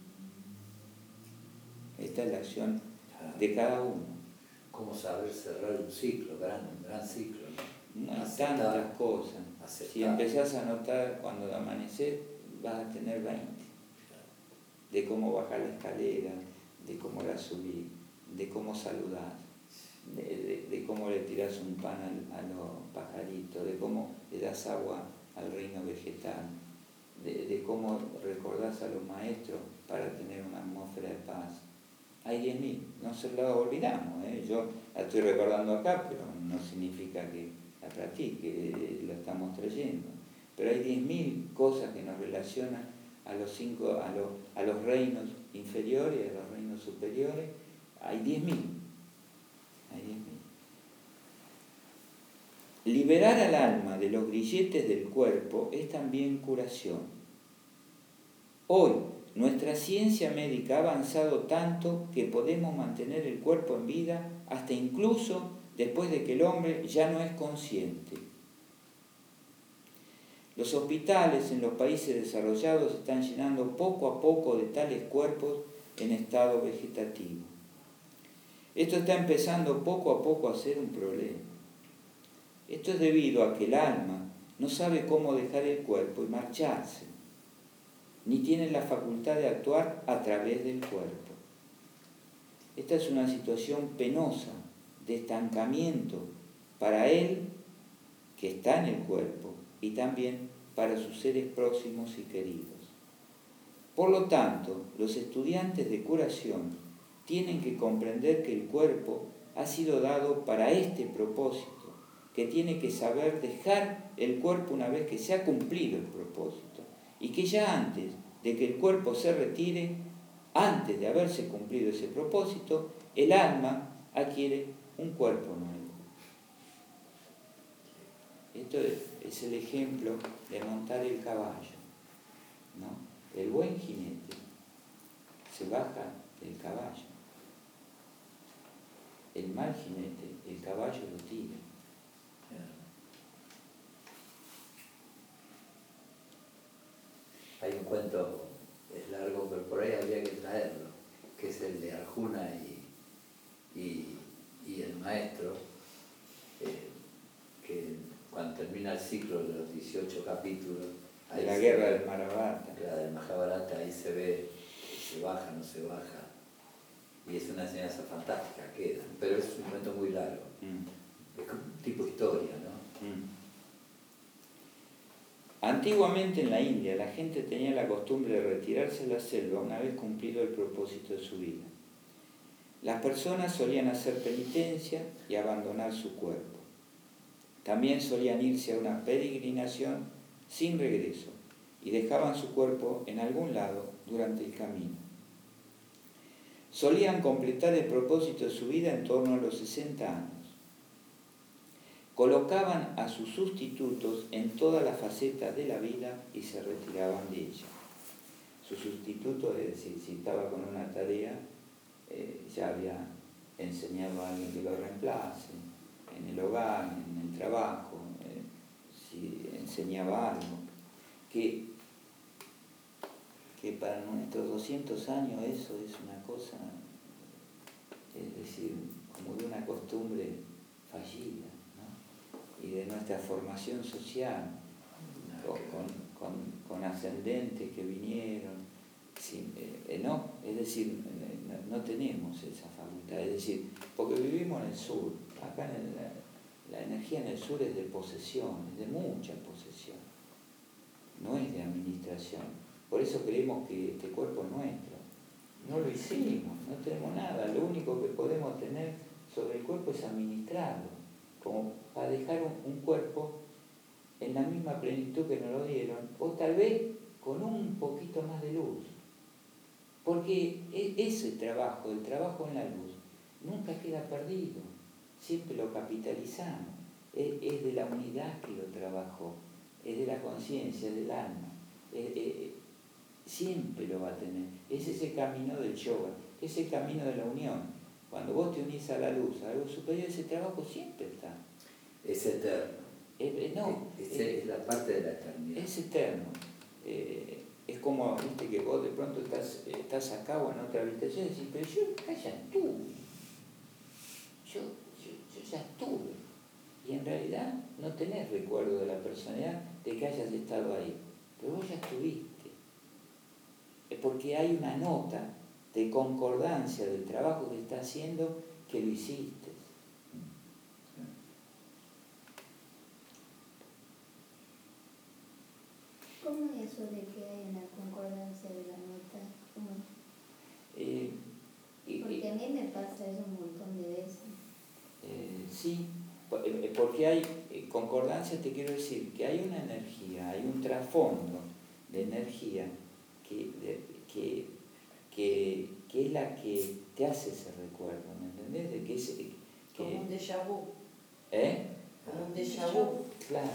Esta es la acción de cada uno. ¿Cómo saber cerrar un ciclo, gran, gran ciclo? No hay Aceptar, tantas cosas. aceptar. Si empezás a notar cuando amanece, vas a tener veinte. De cómo bajar la escalera, de cómo la subís, de cómo saludás, de, de, de cómo le tirás un pan al, a los pajaritos, de cómo le das agua al reino vegetal, de, de cómo recordás a los maestros para tener una atmósfera de paz. Hay diez mil, no se la olvidamos, ¿eh? Yo la estoy recordando acá, pero no significa que la practique, la estamos trayendo. Pero hay diez mil cosas que nos relacionan a los, cinco, a, los, a los reinos inferiores, a los reinos superiores. Hay diez mil. Hay diez mil. Liberar al alma de los grilletes del cuerpo es también curación. Hoy, nuestra ciencia médica ha avanzado tanto que podemos mantener el cuerpo en vida hasta incluso después de que el hombre ya no es consciente. Los hospitales en los países desarrollados están llenando poco a poco de tales cuerpos en estado vegetativo. Esto está empezando poco a poco a ser un problema. Esto es debido a que el alma no sabe cómo dejar el cuerpo y marcharse, ni tiene la facultad de actuar a través del cuerpo. Esta es una situación penosa de estancamiento para él que está en el cuerpo y también para sus seres próximos y queridos. Por lo tanto, los estudiantes de curación tienen que comprender que el cuerpo ha sido dado para este propósito, que tiene que saber dejar el cuerpo una vez que se ha cumplido el propósito. Y que ya antes de que el cuerpo se retire, antes de haberse cumplido ese propósito, el alma adquiere un cuerpo nuevo. Esto es el ejemplo de montar el caballo, ¿no? El buen jinete se baja del caballo. El mal jinete, el caballo lo tira. Hay un cuento, es largo, pero por ahí habría que traerlo, que es el de Arjuna y, y, y el maestro, eh, que cuando termina el ciclo de los dieciocho capítulos, de la guerra del Mahabharata. La del Mahabharata, ahí se ve si se baja, no se baja, y es una enseñanza fantástica, queda, pero es un cuento muy largo. Mm. Es como un tipo de historia, ¿no? Mm. Antiguamente en la India la gente tenía la costumbre de retirarse a la selva una vez cumplido el propósito de su vida. Las personas solían hacer penitencia y abandonar su cuerpo. También solían irse a una peregrinación sin regreso y dejaban su cuerpo en algún lado durante el camino. Solían completar el propósito de su vida en torno a los sesenta años. Colocaban a sus sustitutos en todas las facetas de la vida y se retiraban de ella. Su sustituto, es decir, si estaba con una tarea, eh, ya había enseñado a alguien que lo reemplace, en el hogar, en el trabajo, eh, si enseñaba algo. Que, que para nuestros doscientos años eso es una cosa, es decir, como de una costumbre fallida, ¿no? Y de nuestra formación social, con, con, con ascendentes que vinieron, sin, eh, no, es decir, no, no tenemos esa facultad, es decir, porque vivimos en el sur, acá en el, la, la energía en el sur es de posesión, es de mucha posesión, no es de administración. Por eso creemos que este cuerpo es nuestro. No lo hicimos, no tenemos nada. Lo único que podemos tener sobre el cuerpo es administrarlo, como para dejar un, un cuerpo en la misma plenitud que nos lo dieron, o tal vez con un poquito más de luz. Porque ese trabajo, el trabajo en la luz, nunca queda perdido, siempre lo capitalizamos. Es, es de la unidad que lo trabajó, es de la conciencia, del alma. Es, es, siempre lo va a tener. Es ese camino del yoga, ese camino de la unión. Cuando vos te unís a la luz, a algo superior, ese trabajo siempre está. Es eterno. Es, es, no, es, es, es, es la parte de la eternidad. Es eterno. Eh, es como, viste, que vos de pronto estás, estás acá o en otra habitación y decís, pero yo acá ya estuve. Yo, yo, yo ya estuve. Y en realidad no tenés recuerdo de la personalidad de que hayas estado ahí. Pero vos ya estuviste. Es porque hay una nota de concordancia del trabajo que está haciendo que lo hiciste. ¿Cómo es eso de que hay una concordancia de la nota? ¿Cómo? Eh, y, porque a mí me pasa eso un montón de veces. Eh, sí, porque hay concordancia, te quiero decir, que hay una energía, hay un trasfondo de energía que, de, que, que, que es la que te hace ese recuerdo, ¿me entendés? De que es, que, como un déjà vu. ¿Eh? Como un déjà vu. Claro.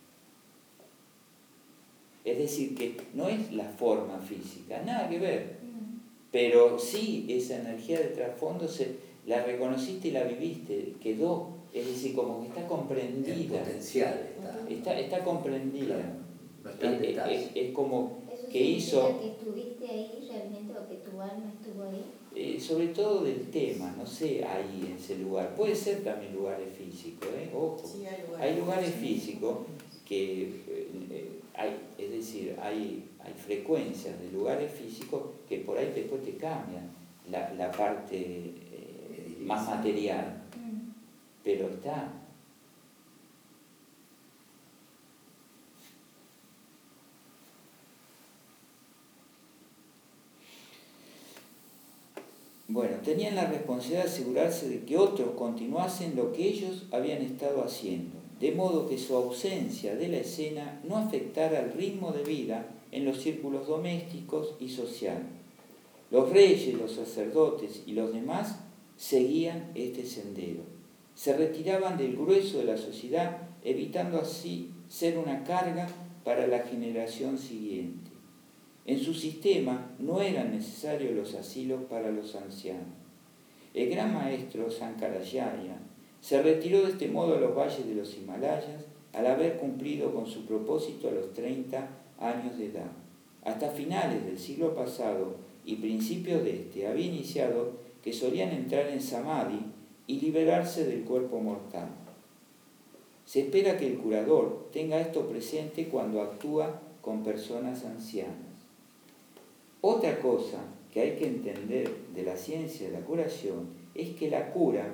Es decir, que no es la forma física, nada que ver, mm. pero sí esa energía de trasfondo se, la reconociste y la viviste, quedó, es decir, como que está comprendida. El potencial está. Está, está comprendida. Claro. No está en es, es, es como ¿Eso que hizo... que estuviste ahí realmente o que tu alma estuvo ahí? Eh, sobre todo del tema, no sé, ahí en ese lugar. Puede ser también lugares físicos, ¿eh? Ojo. Sí, hay lugares, hay lugares físicos que, eh, hay, es decir, hay, hay frecuencias de lugares físicos que por ahí después te cambian la, la parte eh, más material, mm. pero está. Bueno, tenían la responsabilidad de asegurarse de que otros continuasen lo que ellos habían estado haciendo, de modo que su ausencia de la escena no afectara el ritmo de vida en los círculos domésticos y sociales. Los reyes, los sacerdotes y los demás seguían este sendero. Se retiraban del grueso de la sociedad, evitando así ser una carga para la generación siguiente. En su sistema no eran necesarios los asilos para los ancianos. El gran maestro Sankaracharya se retiró de este modo a los valles de los Himalayas al haber cumplido con su propósito a los treinta años de edad. Hasta finales del siglo pasado y principios de este había iniciado que solían entrar en samadhi y liberarse del cuerpo mortal. Se espera que el curador tenga esto presente cuando actúa con personas ancianas. Otra cosa que hay que entender de la ciencia de la curación es que la cura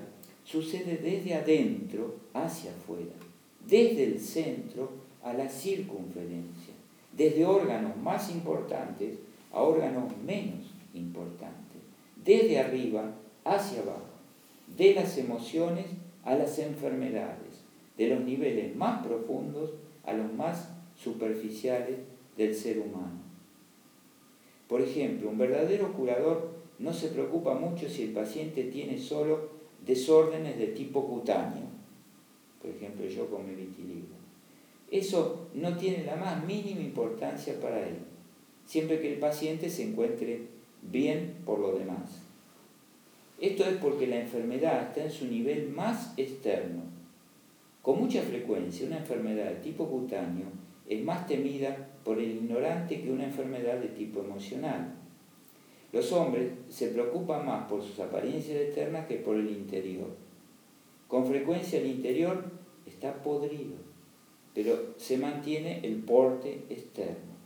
sucede desde adentro hacia afuera, desde el centro a la circunferencia, desde órganos más importantes a órganos menos importantes, desde arriba hacia abajo, de las emociones a las enfermedades, de los niveles más profundos a los más superficiales del ser humano. Por ejemplo, un verdadero curador no se preocupa mucho si el paciente tiene solo desórdenes de tipo cutáneo. Por ejemplo, yo con mi vitiligo. Eso no tiene la más mínima importancia para él, siempre que el paciente se encuentre bien por lo demás. Esto es porque la enfermedad está en su nivel más externo. Con mucha frecuencia, una enfermedad de tipo cutáneo es más temida por el ignorante que una enfermedad de tipo emocional. Los hombres se preocupan más por sus apariencias externas que por el interior. Con frecuencia el interior está podrido, pero se mantiene el porte externo.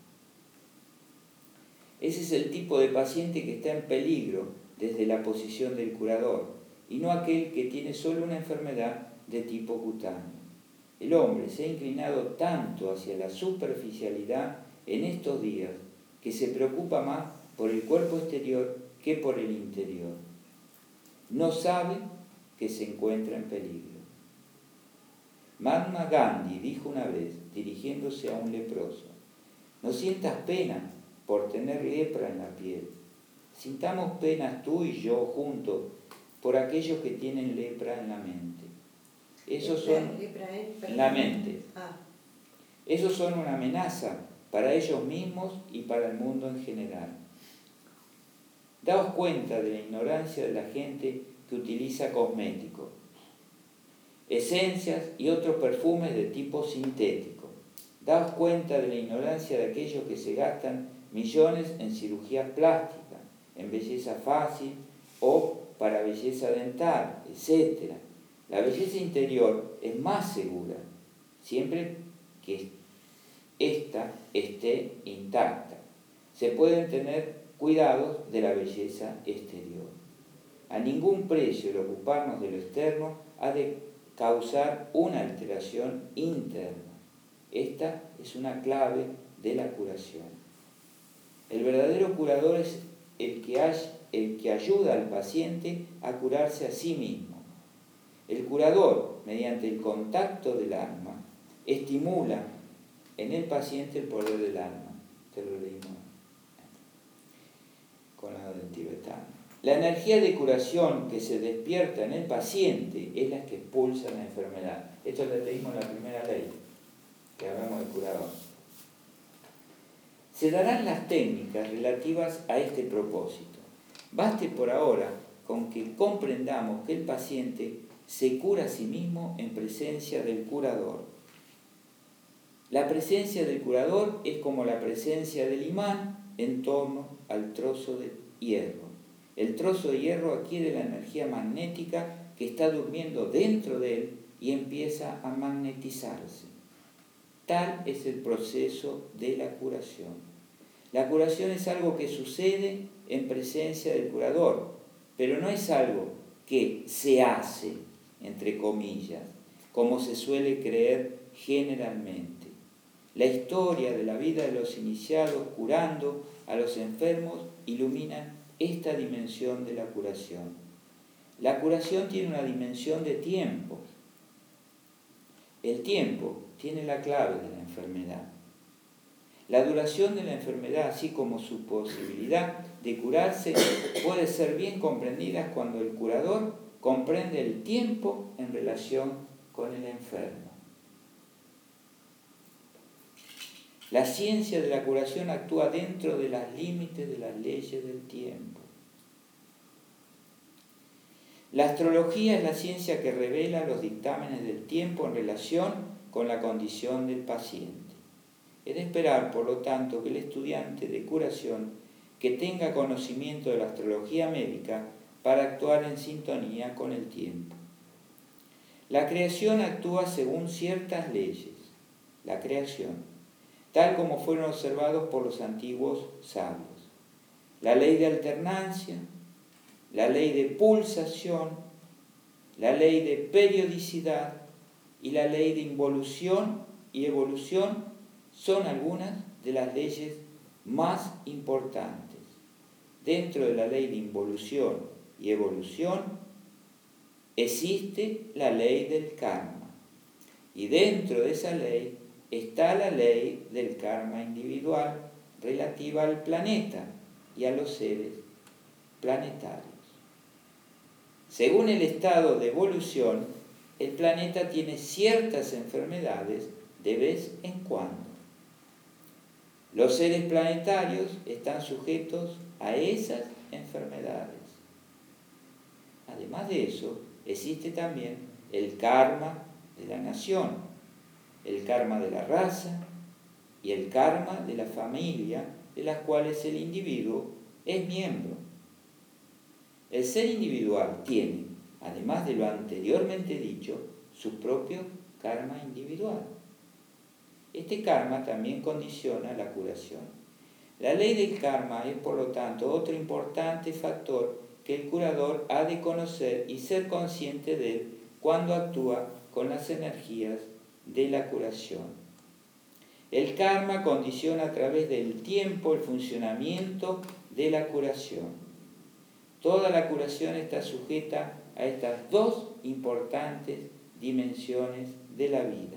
Ese es el tipo de paciente que está en peligro desde la posición del curador, y no aquel que tiene solo una enfermedad de tipo cutáneo. El hombre se ha inclinado tanto hacia la superficialidad en estos días que se preocupa más por el cuerpo exterior que por el interior. No sabe que se encuentra en peligro. Mahatma Gandhi dijo una vez, dirigiéndose a un leproso: no sientas pena por tener lepra en la piel. Sintamos penas tú y yo juntos por aquellos que tienen lepra en la mente. Esos son en la mente. Ah. Esos son una amenaza para ellos mismos y para el mundo en general. Daos cuenta de la ignorancia de la gente que utiliza cosméticos, esencias y otros perfumes de tipo sintético. Daos cuenta de la ignorancia de aquellos que se gastan millones en cirugías plásticas, en belleza fácil o para belleza dental, etcétera. La belleza interior es más segura, siempre que ésta esté intacta. Se pueden tener cuidados de la belleza exterior. A ningún precio el ocuparnos de lo externo ha de causar una alteración interna. Esta es una clave de la curación. El verdadero curador es el que, hay, el que ayuda al paciente a curarse a sí mismo. El curador, mediante el contacto del alma, estimula en el paciente el poder del alma. Te lo leímos con la del tibetano. La energía de curación que se despierta en el paciente es la que expulsa la enfermedad. Esto lo leímos en la primera ley, que hablamos del curador. Se darán las técnicas relativas a este propósito. Baste por ahora con que comprendamos que el paciente se cura a sí mismo en presencia del curador. La presencia del curador es como la presencia del imán en torno al trozo de hierro. El trozo de hierro adquiere la energía magnética que está durmiendo dentro de él y empieza a magnetizarse. Tal es el proceso de la curación. La curación es algo que sucede en presencia del curador, pero no es algo que se hace, entre comillas, como se suele creer generalmente. La historia de la vida de los iniciados curando a los enfermos ilumina esta dimensión de la curación. La curación tiene una dimensión de tiempo. El tiempo tiene la clave de la enfermedad. La duración de la enfermedad, así como su posibilidad de curarse, puede ser bien comprendida cuando el curador comprende el tiempo en relación con el enfermo. La ciencia de la curación actúa dentro de los límites de las leyes del tiempo. La astrología es la ciencia que revela los dictámenes del tiempo en relación con la condición del paciente. Es de esperar, por lo tanto, que el estudiante de curación que tenga conocimiento de la astrología médica para actuar en sintonía con el tiempo. La creación actúa según ciertas leyes. La creación, tal como fueron observados por los antiguos sabios. La ley de alternancia, la ley de pulsación, la ley de periodicidad y la ley de involución y evolución son algunas de las leyes más importantes. Dentro de la ley de involución y evolución existe la ley del karma. Y dentro de esa ley está la ley del karma individual relativa al planeta y a los seres planetarios. Según el estado de evolución, el planeta tiene ciertas enfermedades de vez en cuando. Los seres planetarios están sujetos a esas enfermedades. Además de eso, existe también el karma de la nación, el karma de la raza y el karma de la familia de las cuales el individuo es miembro. El ser individual tiene, además de lo anteriormente dicho, su propio karma individual. Este karma también condiciona la curación. La ley del karma es, por lo tanto, otro importante factor que el curador ha de conocer y ser consciente de él cuando actúa con las energías de la curación. El karma condiciona a través del tiempo el funcionamiento de la curación. Toda la curación está sujeta a estas dos importantes dimensiones de la vida.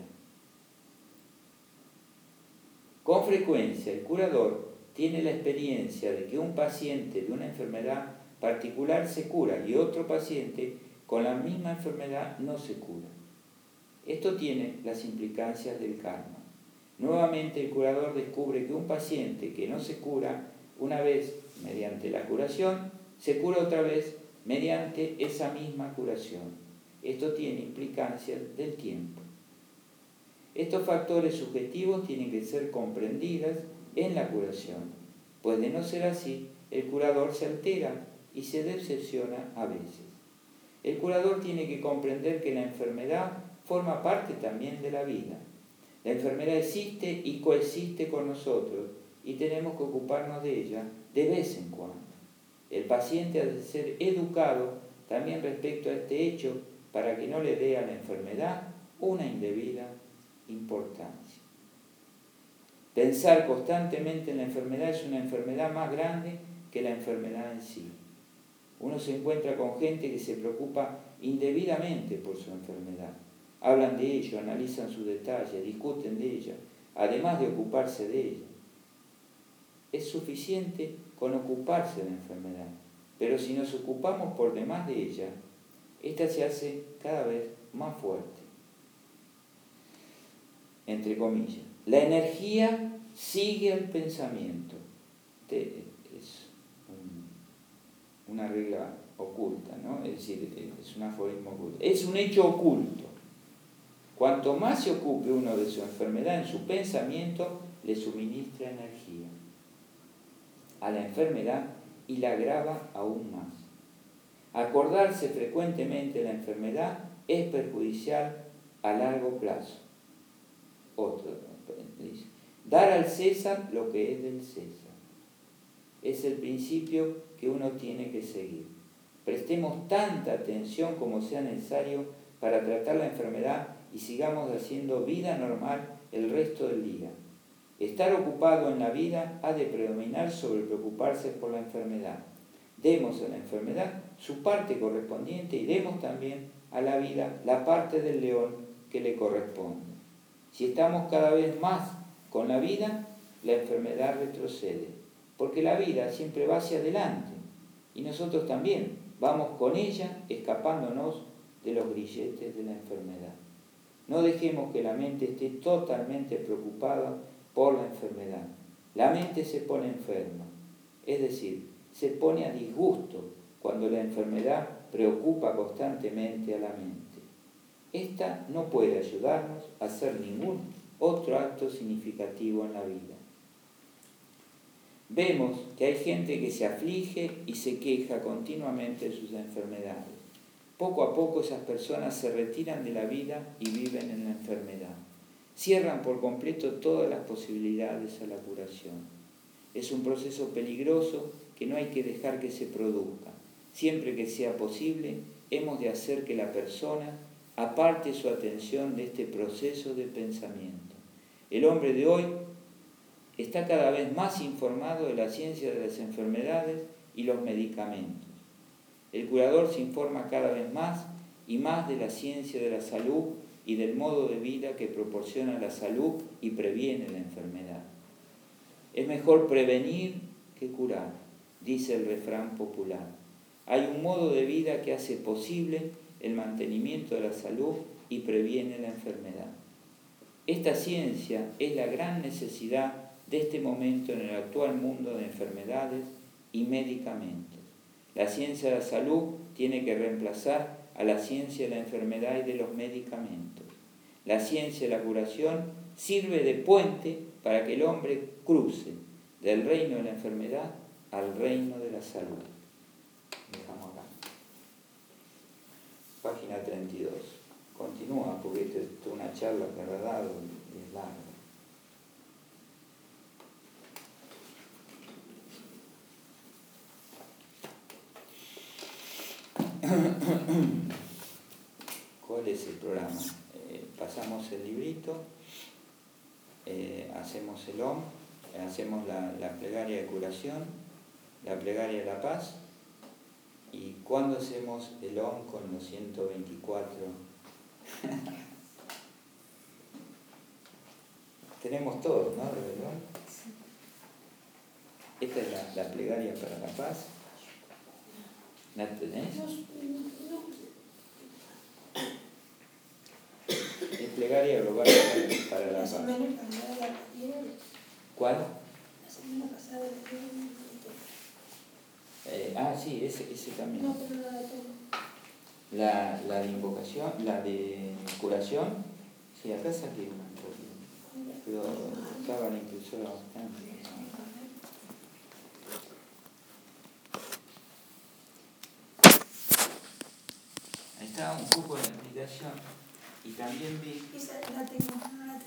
Con frecuencia, el curador tiene la experiencia de que un paciente de una enfermedad particular se cura y otro paciente con la misma enfermedad no se cura. Esto tiene las implicancias del karma. Nuevamente, el curador descubre que un paciente que no se cura una vez mediante la curación, se cura otra vez mediante esa misma curación. Esto tiene implicancias del tiempo. Estos factores subjetivos tienen que ser comprendidos en la curación, pues de no ser así, el curador se altera y se decepciona a veces. El curador tiene que comprender que la enfermedad forma parte también de la vida. La enfermedad existe y coexiste con nosotros y tenemos que ocuparnos de ella de vez en cuando. El paciente ha de ser educado también respecto a este hecho para que no le dé a la enfermedad una indebida importancia. Pensar constantemente en la enfermedad es una enfermedad más grande que la enfermedad en sí. Uno se encuentra con gente que se preocupa indebidamente por su enfermedad. Hablan de ello, analizan sus detalles, discuten de ella, además de ocuparse de ella. Es suficiente con ocuparse de la enfermedad, pero si nos ocupamos por demás de ella, esta se hace cada vez más fuerte. Entre comillas, la energía sigue al pensamiento. Este es un, una regla oculta, ¿no? Es decir, es un aforismo oculto. Es un hecho oculto. Cuanto más se ocupe uno de su enfermedad en su pensamiento, le suministra energía a la enfermedad y la agrava aún más. Acordarse frecuentemente de la enfermedad es perjudicial a largo plazo. Otro dice, dar al César lo que es del César. Es el principio que uno tiene que seguir. Prestemos tanta atención como sea necesario para tratar la enfermedad y sigamos haciendo vida normal el resto del día. Estar ocupado en la vida ha de predominar sobre preocuparse por la enfermedad. Demos a la enfermedad su parte correspondiente y demos también a la vida la parte del león que le corresponde. Si estamos cada vez más con la vida, la enfermedad retrocede, porque la vida siempre va hacia adelante y nosotros también vamos con ella escapándonos de los grilletes de la enfermedad. No dejemos que la mente esté totalmente preocupada por la enfermedad. La mente se pone enferma, es decir, se pone a disgusto cuando la enfermedad preocupa constantemente a la mente. Esta no puede ayudarnos a hacer ningún otro acto significativo en la vida. Vemos que hay gente que se aflige y se queja continuamente de sus enfermedades. Poco a poco esas personas se retiran de la vida y viven en la enfermedad. Cierran por completo todas las posibilidades a la curación. Es un proceso peligroso que no hay que dejar que se produzca. Siempre que sea posible, hemos de hacer que la persona aparte su atención de este proceso de pensamiento. El hombre de hoy está cada vez más informado de la ciencia de las enfermedades y los medicamentos. El curador se informa cada vez más y más de la ciencia de la salud y del modo de vida que proporciona la salud y previene la enfermedad. Es mejor prevenir que curar, dice el refrán popular. Hay un modo de vida que hace posible el mantenimiento de la salud y previene la enfermedad. Esta ciencia es la gran necesidad de este momento en el actual mundo de enfermedades y medicamentos. La ciencia de la salud tiene que reemplazar a la ciencia de la enfermedad y de los medicamentos. La ciencia de la curación sirve de puente para que el hombre cruce del reino de la enfermedad al reino de la salud. Dejamos acá. Página treinta y dos. Continúa porque esta es una charla que ha dado y es larga. ¿Cuál es el programa? Eh, pasamos el librito, eh, hacemos el O M, hacemos la, la plegaria de curación, la plegaria de la paz, y cuando hacemos el O M con los ciento veinticuatro, tenemos todos, ¿no? ¿El O M? Esta es la, la plegaria para la paz. ¿La tenés? Es plegaria global para, para la paz. ¿Cuál? La semana pasada. Eh, ah, sí, ese, ese también. No, pero la de todo. La, la de invocación, la de curación, sí, acá saqué una, pero estaba la impulsora bastante. Ahí está un poco de la explicación y también vi... Esa la tengo, no la tengo.